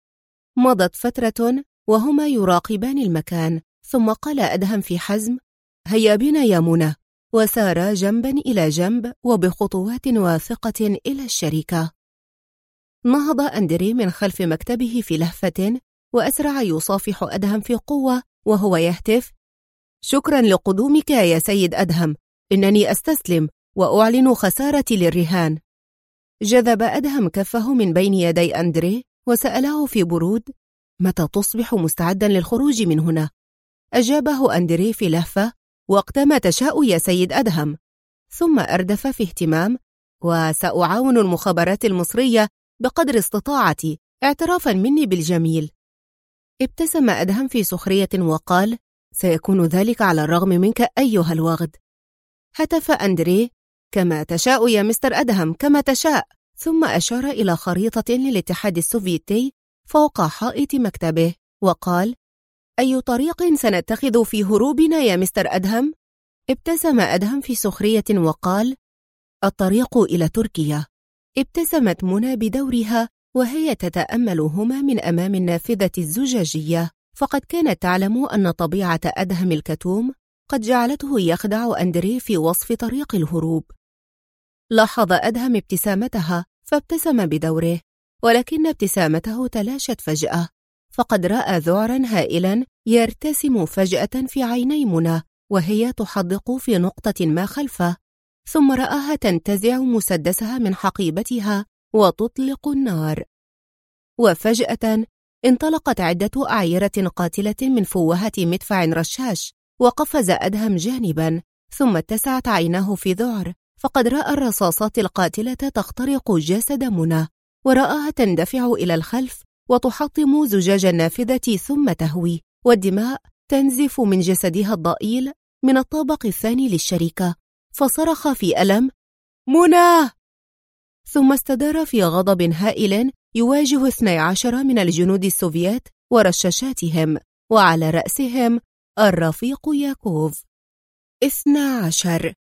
مضت فترة وهما يراقبان المكان، ثم قال أدهم في حزم: هيا بنا يا منى. وسارا جنبا إلى جنب وبخطوات واثقة إلى الشركة. نهض أندري من خلف مكتبه في لهفة، وأسرع يصافح أدهم في قوة وهو يهتف: شكرا لقدومك يا سيد أدهم، إنني أستسلم وأعلن خسارتي للرهان. جذب أدهم كفه من بين يدي أندري وسأله في برود: متى تصبح مستعدا للخروج من هنا؟ أجابه أندري في لهفة: وقتما تشاء يا سيد أدهم. ثم أردف في اهتمام: وسأعاون المخابرات المصرية بقدر استطاعتي، اعترافا مني بالجميل. ابتسم أدهم في سخرية وقال: سيكون ذلك على الرغم منك أيها الوغد. هتف أندري: كما تشاء يا مستر أدهم، كما تشاء. ثم أشار إلى خريطة للاتحاد السوفيتي فوق حائط مكتبه وقال: أي طريق سنتخذ في هروبنا يا مستر أدهم؟ ابتسم أدهم في سخرية وقال: الطريق إلى تركيا. ابتسمت منى بدورها وهي تتأملهما من أمام النافذة الزجاجية، فقد كانت تعلم أن طبيعة أدهم الكتوم قد جعلته يخدع أندري في وصف طريق الهروب. لاحظ أدهم ابتسامتها فابتسم بدوره، ولكن ابتسامته تلاشت فجأة، فقد رأى ذعرا هائلا يرتسم فجأة في عيني منى وهي تحدق في نقطة ما خلفه، ثم رآها تنتزع مسدسها من حقيبتها وتطلق النار. وفجأة انطلقت عدة أعيرة قاتلة من فوهة مدفع رشاش، وقفز أدهم جانبا، ثم اتسعت عيناه في ذعر، فقد رأى الرصاصات القاتلة تخترق جسد منى، ورآها تندفع إلى الخلف وتحطم زجاج النافذة ثم تهوي، والدماء تنزف من جسدها الضئيل من الطابق الثاني للشركة، فصرخ في ألم: منى! ثم استدار في غضب هائل يواجه 12 من الجنود السوفيات ورشاشاتهم، وعلى رأسهم الرفيق ياكوف. 12.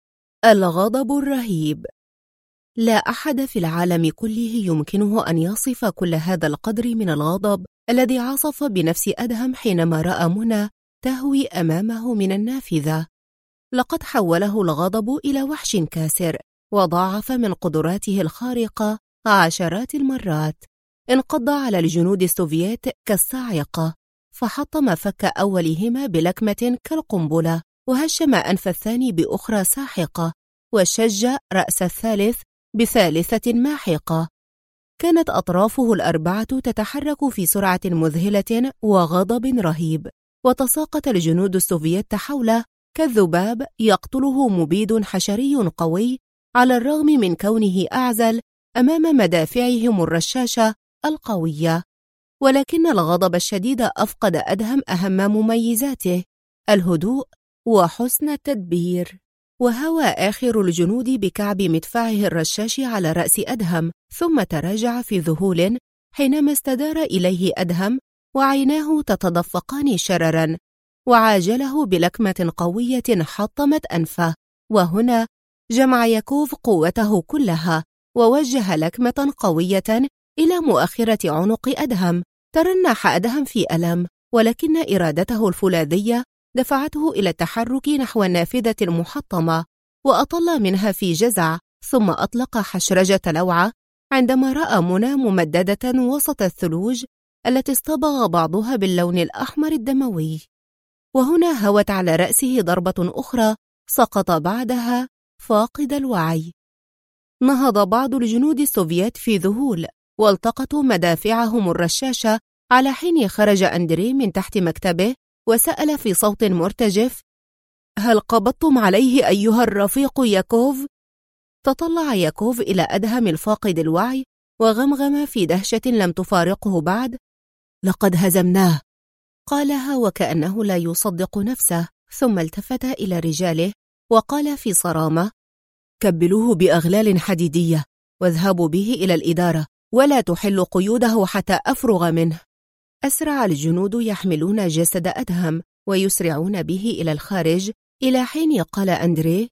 الغضب الرهيب. لا أحد في العالم كله يمكنه أن يصف كل هذا القدر من الغضب الذي عصف بنفس أدهم حينما رأى منى تهوي أمامه من النافذة. لقد حوله الغضب إلى وحش كاسر، وضاعف من قدراته الخارقة عشرات المرات. انقض على الجنود السوفييت كالصاعقة، فحطم فك أولهما بلكمة كالقنبلة، وهشم أنف الثاني بأخرى ساحقة، وشج رأس الثالث بثالثة ماحقة. كانت أطرافه الأربعة تتحرك في سرعة مذهلة وغضب رهيب، وتساقط الجنود السوفييت حوله كالذباب يقتله مبيد حشري قوي، على الرغم من كونه أعزل أمام مدافعهم الرشاشة القوية. ولكن الغضب الشديد أفقد أدهم أهم مميزاته، الهدوء وحسن التدبير. وهوى آخر الجنود بكعب مدفعه الرشاش على رأس أدهم، ثم تراجع في ذهول حينما استدار إليه أدهم وعيناه تتدفقان شررا، وعاجله بلكمة قوية حطمت أنفه. وهنا جمع ياكوف قوته كلها ووجه لكمة قوية إلى مؤخرة عنق أدهم. ترنح أدهم في ألم، ولكن إرادته الفولاذية دفعته إلى التحرك نحو النافذة المحطمة، وأطل منها في جزع، ثم أطلق حشرجة لوعة عندما رأى منى ممددة وسط الثلوج التي اصطبغ بعضها باللون الأحمر الدموي. وهنا هوت على رأسه ضربة أخرى، سقط بعدها فاقد الوعي. نهض بعض الجنود السوفييت في ذهول، والتقطوا مدافعهم الرشاشة، على حين خرج أندري من تحت مكتبه وسأل في صوت مرتجف: هل قبضتم عليه أيها الرفيق ياكوف؟ تطلع ياكوف إلى أدهم الفاقد الوعي وغمغم في دهشة لم تفارقه بعد: لقد هزمناه، قالها وكأنه لا يصدق نفسه، ثم التفت إلى رجاله وقال في صرامة: كبلوه بأغلال حديدية واذهبوا به إلى الإدارة، ولا تحل قيوده حتى أفرغ منه. أسرع الجنود يحملون جسد أدهم ويسرعون به إلى الخارج، إلى حين قال أندري: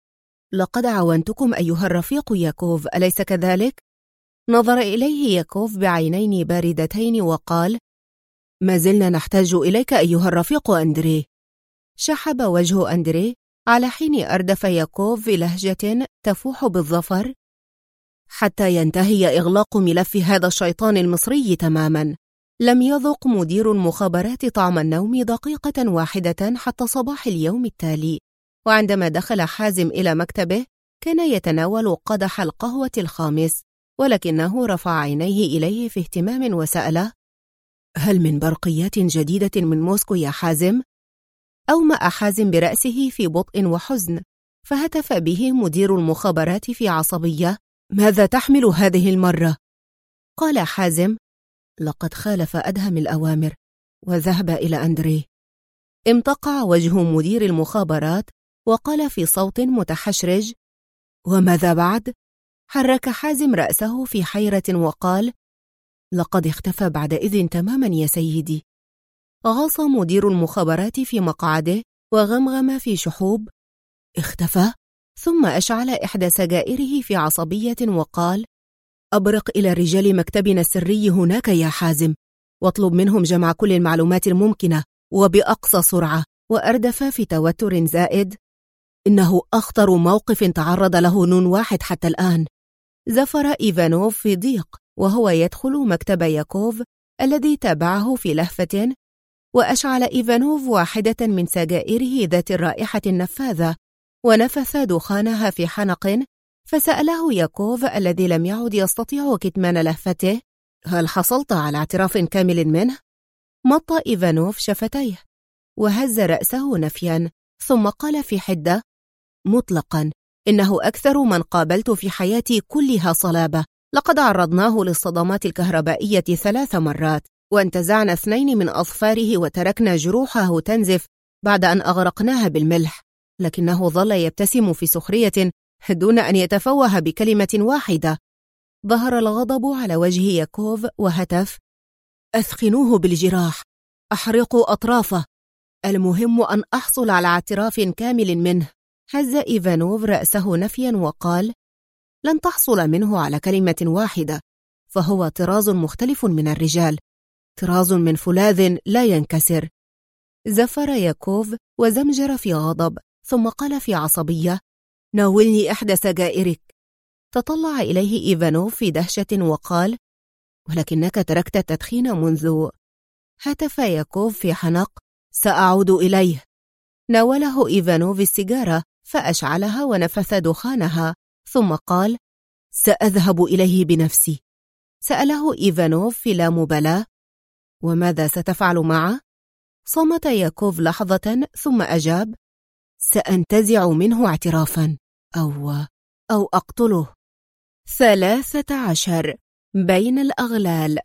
لقد عاونتكم أيها الرفيق ياكوف، أليس كذلك؟ نظر إليه ياكوف بعينين باردتين وقال: ما زلنا نحتاج إليك أيها الرفيق أندري. شحب وجه أندري، على حين أردف ياكوف بلهجة تفوح بالظفر: حتى ينتهي إغلاق ملف هذا الشيطان المصري تماما. لم يذق مدير المخابرات طعم النوم دقيقة واحدة حتى صباح اليوم التالي، وعندما دخل حازم إلى مكتبه كان يتناول قدح القهوة الخامس، ولكنه رفع عينيه إليه في اهتمام وسأله: هل من برقيات جديدة من موسكو يا حازم؟ أومأ حازم برأسه في بطء وحزن، فهتف به مدير المخابرات في عصبية: ماذا تحمل هذه المرة؟ قال حازم: لقد خالف أدهم الأوامر وذهب إلى أندري. امتقع وجه مدير المخابرات وقال في صوت متحشرج: وماذا بعد؟ حرك حازم رأسه في حيرة وقال: لقد اختفى بعد إذن تماما يا سيدي. غاص مدير المخابرات في مقعده وغمغم في شحوب: اختفى؟ ثم أشعل إحدى سجائره في عصبية وقال: أبرق إلى رجال مكتبنا السري هناك يا حازم، واطلب منهم جمع كل المعلومات الممكنة وبأقصى سرعة. وأردف في توتر زائد: إنه أخطر موقف تعرض له نون واحد حتى الآن. زفر إيفانوف في ضيق وهو يدخل مكتب ياكوف الذي تابعه في لهفة، وأشعل إيفانوف واحدة من سجائره ذات الرائحة النفاذة ونفث دخانها في حنق، فسأله ياكوف الذي لم يعد يستطيع كتمان لهفته: هل حصلت على اعتراف كامل منه؟ مط إيفانوف شفتيه وهز رأسه نفيا، ثم قال في حدة: مطلقا، إنه أكثر من قابلت في حياتي كلها صلابة. لقد عرضناه للصدمات الكهربائية 3 مرات، وانتزعنا 2 من أظفاره وتركنا جروحه تنزف بعد أن أغرقناها بالملح، لكنه ظل يبتسم في سخرية دون أن يتفوه بكلمة واحدة. ظهر الغضب على وجه ياكوف وهتف: أثخنوه بالجراح، أحرقوا أطرافه، المهم أن أحصل على اعتراف كامل منه. هز إيفانوف رأسه نفيا وقال: لن تحصل منه على كلمة واحدة، فهو طراز مختلف من الرجال، طراز من فولاذ لا ينكسر. زفر ياكوف وزمجر في غضب، ثم قال في عصبية: ناولني إحدى سجائرك. تطلع إليه إيفانوف في دهشة وقال: ولكنك تركت التدخين منذ. هتف ياكوف في حنق: سأعود إليه. ناوله إيفانوف السيجارة فأشعلها ونفث دخانها، ثم قال: سأذهب إليه بنفسي. سأله إيفانوف في لا مبالاة: وماذا ستفعل معه؟ صمت ياكوف لحظة ثم أجاب: سأنتزع منه اعترافا أو أقتله. 13 بين الأغلال.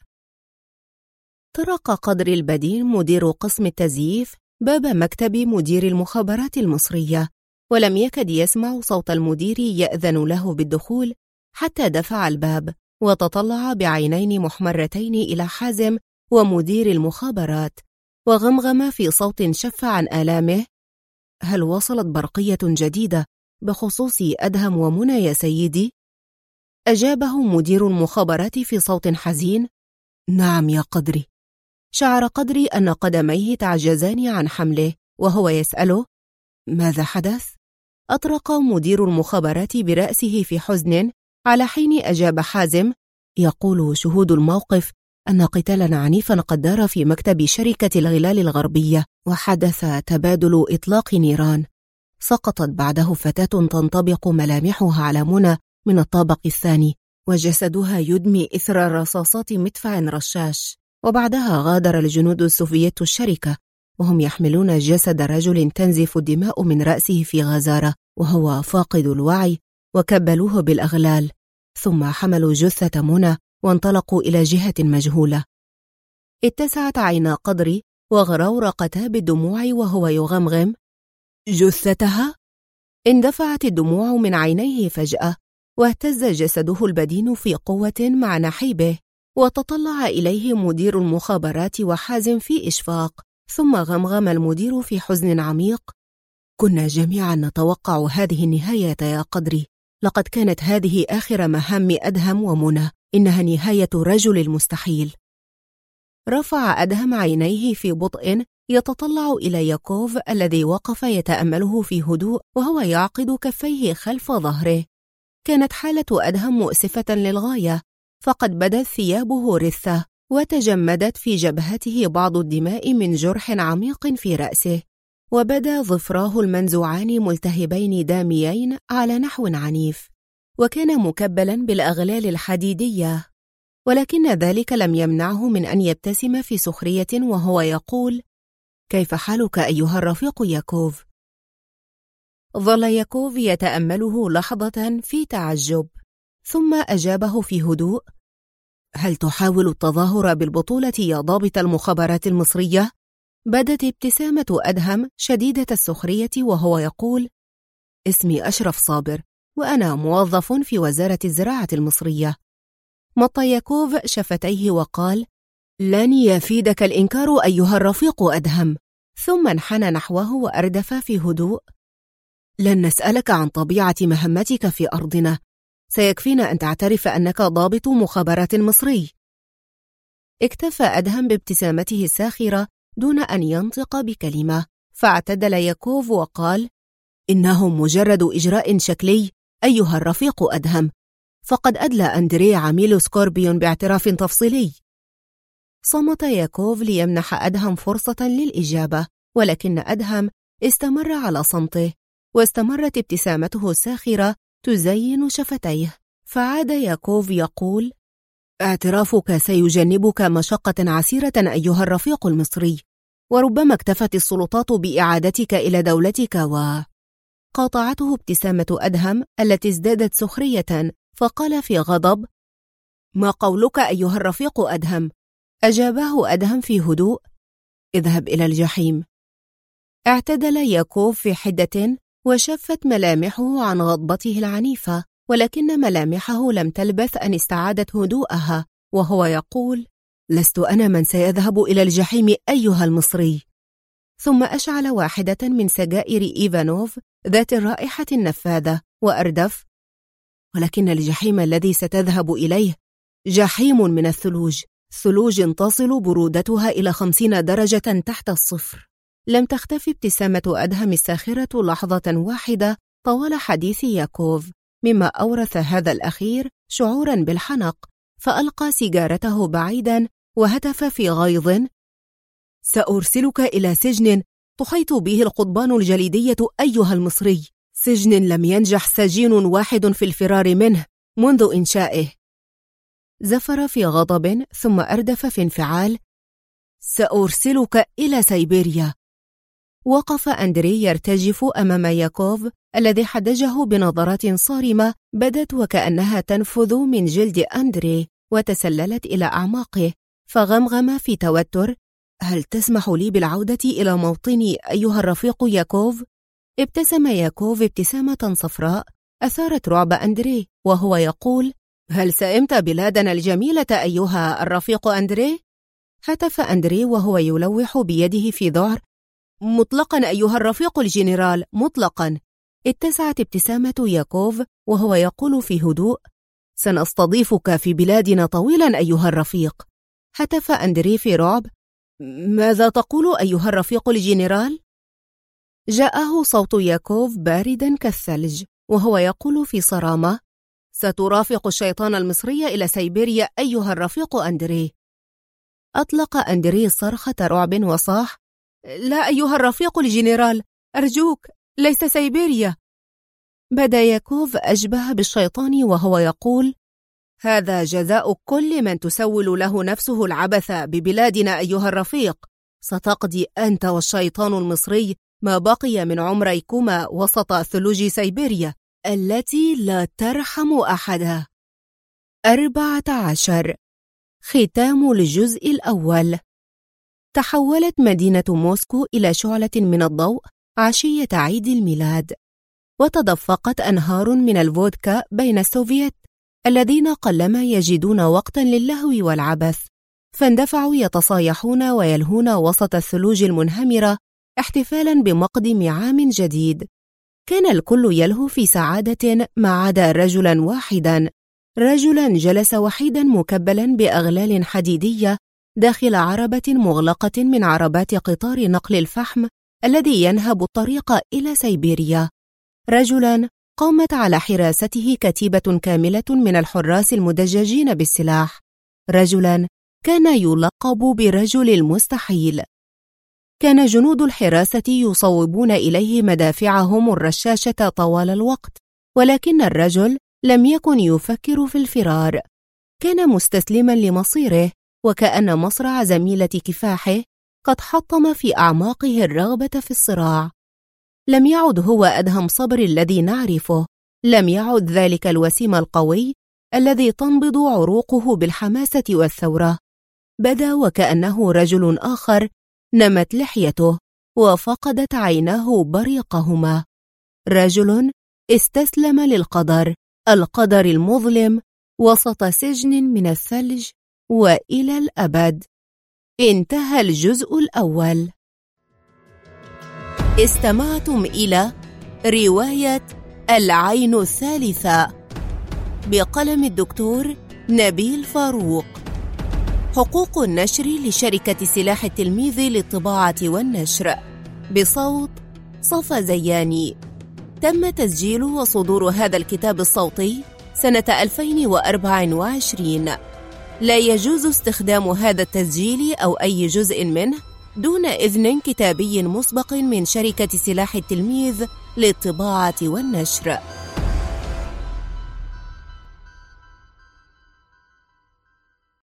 طرق قدر البدين مدير قسم التزييف باب مكتب مدير المخابرات المصرية، ولم يكد يسمع صوت المدير يأذن له بالدخول حتى دفع الباب وتطلع بعينين محمرتين إلى حازم ومدير المخابرات، وغمغم في صوت شف عن آلامه: هل وصلت برقية جديدة بخصوص أدهم ومنى يا سيدي؟ أجابه مدير المخابرات في صوت حزين: نعم يا قدري. شعر قدري أن قدميه تعجزان عن حمله وهو يسأله: ماذا حدث؟ أطرق مدير المخابرات برأسه في حزن، على حين أجاب حازم: يقول شهود الموقف أن قتالا عنيفا قد دار في مكتب شركة الغلال الغربية، وحدث تبادل إطلاق نيران. سقطت بعده فتاة تنطبق ملامحها على منى من الطابق الثاني، وجسدها يدمي إثر رصاصات مدفع رشاش. وبعدها غادر الجنود السوفييت الشركة وهم يحملون جسد رجل تنزف الدماء من رأسه في غزارة وهو فاقد الوعي، وكبلوه بالأغلال، ثم حملوا جثة منى وانطلقوا إلى جهة مجهولة. اتسعت عينا قدري وغرورقتا بالدموع وهو يغمغم: جثتها؟ اندفعت الدموع من عينيه فجأة، واهتز جسده البدين في قوة مع نحيبه، وتطلع إليه مدير المخابرات وحازم في إشفاق، ثم غمغم المدير في حزن عميق: كنا جميعا نتوقع هذه النهاية يا قدري، لقد كانت هذه آخر مهام أدهم ومنى، إنها نهاية رجل المستحيل. رفع أدهم عينيه في بطء يتطلع إلى ياكوف الذي وقف يتأمله في هدوء وهو يعقد كفيه خلف ظهره. كانت حالة أدهم مؤسفة للغاية، فقد بدت ثيابه رثة، وتجمدت في جبهته بعض الدماء من جرح عميق في رأسه، وبدا ظفراه المنزوعان ملتهبين داميين على نحو عنيف، وكان مكبلا بالأغلال الحديدية، ولكن ذلك لم يمنعه من أن يبتسم في سخرية وهو يقول: كيف حالك أيها الرفيق ياكوف؟ ظل ياكوف يتأمله لحظة في تعجب، ثم أجابه في هدوء: هل تحاول التظاهر بالبطولة يا ضابط المخابرات المصرية؟ بدت ابتسامة أدهم شديدة السخرية وهو يقول: اسمي أشرف صابر، وأنا موظف في وزارة الزراعة المصرية. مط ياكوف شفتيه وقال: لن يفيدك الإنكار أيها الرفيق أدهم. ثم انحنى نحوه وأردف في هدوء: لن نسألك عن طبيعة مهمتك في أرضنا، سيكفينا أن تعترف أنك ضابط مخابرات مصري. اكتفى أدهم بابتسامته الساخرة دون أن ينطق بكلمة، فاعتدل ياكوف وقال: إنه مجرد إجراء شكلي أيها الرفيق أدهم، فقد أدلى أندري عميل سكوربيون باعتراف تفصيلي. صمت ياكوف ليمنح أدهم فرصة للإجابة، ولكن أدهم استمر على صمته، واستمرت ابتسامته الساخرة تزين شفتيه. فعاد ياكوف يقول: اعترافك سيجنبك مشقة عسيرة أيها الرفيق المصري، وربما اكتفت السلطات بإعادتك إلى دولتك. قاطعته ابتسامة أدهم التي ازدادت سخرية، فقال في غضب: ما قولك أيها الرفيق أدهم؟ أجابه أدهم في هدوء: اذهب إلى الجحيم. اعتدل ياكوف في حدة، وشفت ملامحه عن غضبته العنيفة، ولكن ملامحه لم تلبث أن استعادت هدوءها وهو يقول: لست أنا من سيذهب إلى الجحيم أيها المصري. ثم أشعل واحدة من سجائر إيفانوف ذات الرائحة النفاذة وأردف: ولكن الجحيم الذي ستذهب إليه جحيم من الثلوج، ثلوج تصل برودتها إلى 50 درجة تحت الصفر. لم تختفي ابتسامة أدهم الساخرة لحظة واحدة طوال حديث ياكوف، مما أورث هذا الأخير شعورا بالحنق، فألقى سيجارته بعيدا وهتف في غيظ: سأرسلك إلى سجن تحيط به القضبان الجليدية أيها المصري، سجن لم ينجح سجين واحد في الفرار منه منذ إنشائه. زفر في غضب ثم أردف في انفعال: سأرسلك إلى سيبيريا. وقف أندري يرتجف أمام ياكوف الذي حدجه بنظرات صارمة بدت وكأنها تنفذ من جلد أندري وتسللت إلى أعماقه، فغمغم في توتر: هل تسمح لي بالعودة إلى موطني أيها الرفيق ياكوف؟ ابتسم ياكوف ابتسامة صفراء أثارت رعب أندري وهو يقول: هل سئمت بلادنا الجميلة أيها الرفيق أندري؟ هتف أندري وهو يلوح بيده في ذعر: مطلقا أيها الرفيق الجنرال، مطلقا. اتسعت ابتسامة ياكوف وهو يقول في هدوء: سنستضيفك في بلادنا طويلا أيها الرفيق. هتف أندري في رعب: ماذا تقول أيها الرفيق الجنرال؟ جاءه صوت ياكوف باردا كالثلج وهو يقول في صرامة: سترافق الشيطان المصري إلى سيبيريا أيها الرفيق أندري. أطلق أندري صرخة رعب وصاح: لا أيها الرفيق الجنرال، أرجوك، ليس سيبيريا. بدا ياكوف أشبه بالشيطان وهو يقول: هذا جزاء كل من تسول له نفسه العبث ببلادنا أيها الرفيق. ستقضي أنت والشيطان المصري ما بقي من عمريكما وسط ثلوج سيبيريا التي لا ترحم أحدا. 14. ختام الجزء الأول. تحولت مدينة موسكو إلى شعلة من الضوء عشية عيد الميلاد، وتدفقت أنهار من الفودكا بين السوفييت الذين قلما يجدون وقتا للهو والعبث، فاندفعوا يتصايحون ويلهون وسط الثلوج المنهمرة احتفالا بمقدم عام جديد. كان الكل يلهو في سعادة ما عدا رجلا واحدا، رجلا جلس وحيدا مكبلا بأغلال حديدية داخل عربة مغلقة من عربات قطار نقل الفحم الذي ينهب الطريق إلى سيبيريا، رجلا قامت على حراسته كتيبة كاملة من الحراس المدججين بالسلاح، رجلا كان يلقب برجل المستحيل. كان جنود الحراسة يصوبون إليه مدافعهم الرشاشة طوال الوقت، ولكن الرجل لم يكن يفكر في الفرار، كان مستسلما لمصيره، وكأن مصرع زميلة كفاحه قد حطم في أعماقه الرغبة في الصراع. لم يعد هو أدهم صبر الذي نعرفه، لم يعد ذلك الوسيم القوي الذي تنبض عروقه بالحماسة والثورة. بدا وكأنه رجل آخر، نمت لحيته وفقدت عيناه بريقهما، رجل استسلم للقدر، القدر المظلم، وسط سجن من الثلج وإلى الأبد. انتهى الجزء الأول. استمعتم إلى رواية العين الثالثة بقلم الدكتور نبيل فاروق، حقوق النشر لشركة سلاح التلميذ للطباعة والنشر، بصوت صفا زياني. تم تسجيل وصدور هذا الكتاب الصوتي سنة 2024. لا يجوز استخدام هذا التسجيل أو أي جزء منه دون إذن كتابي مسبق من شركة سلاح التلميذ للطباعة والنشر.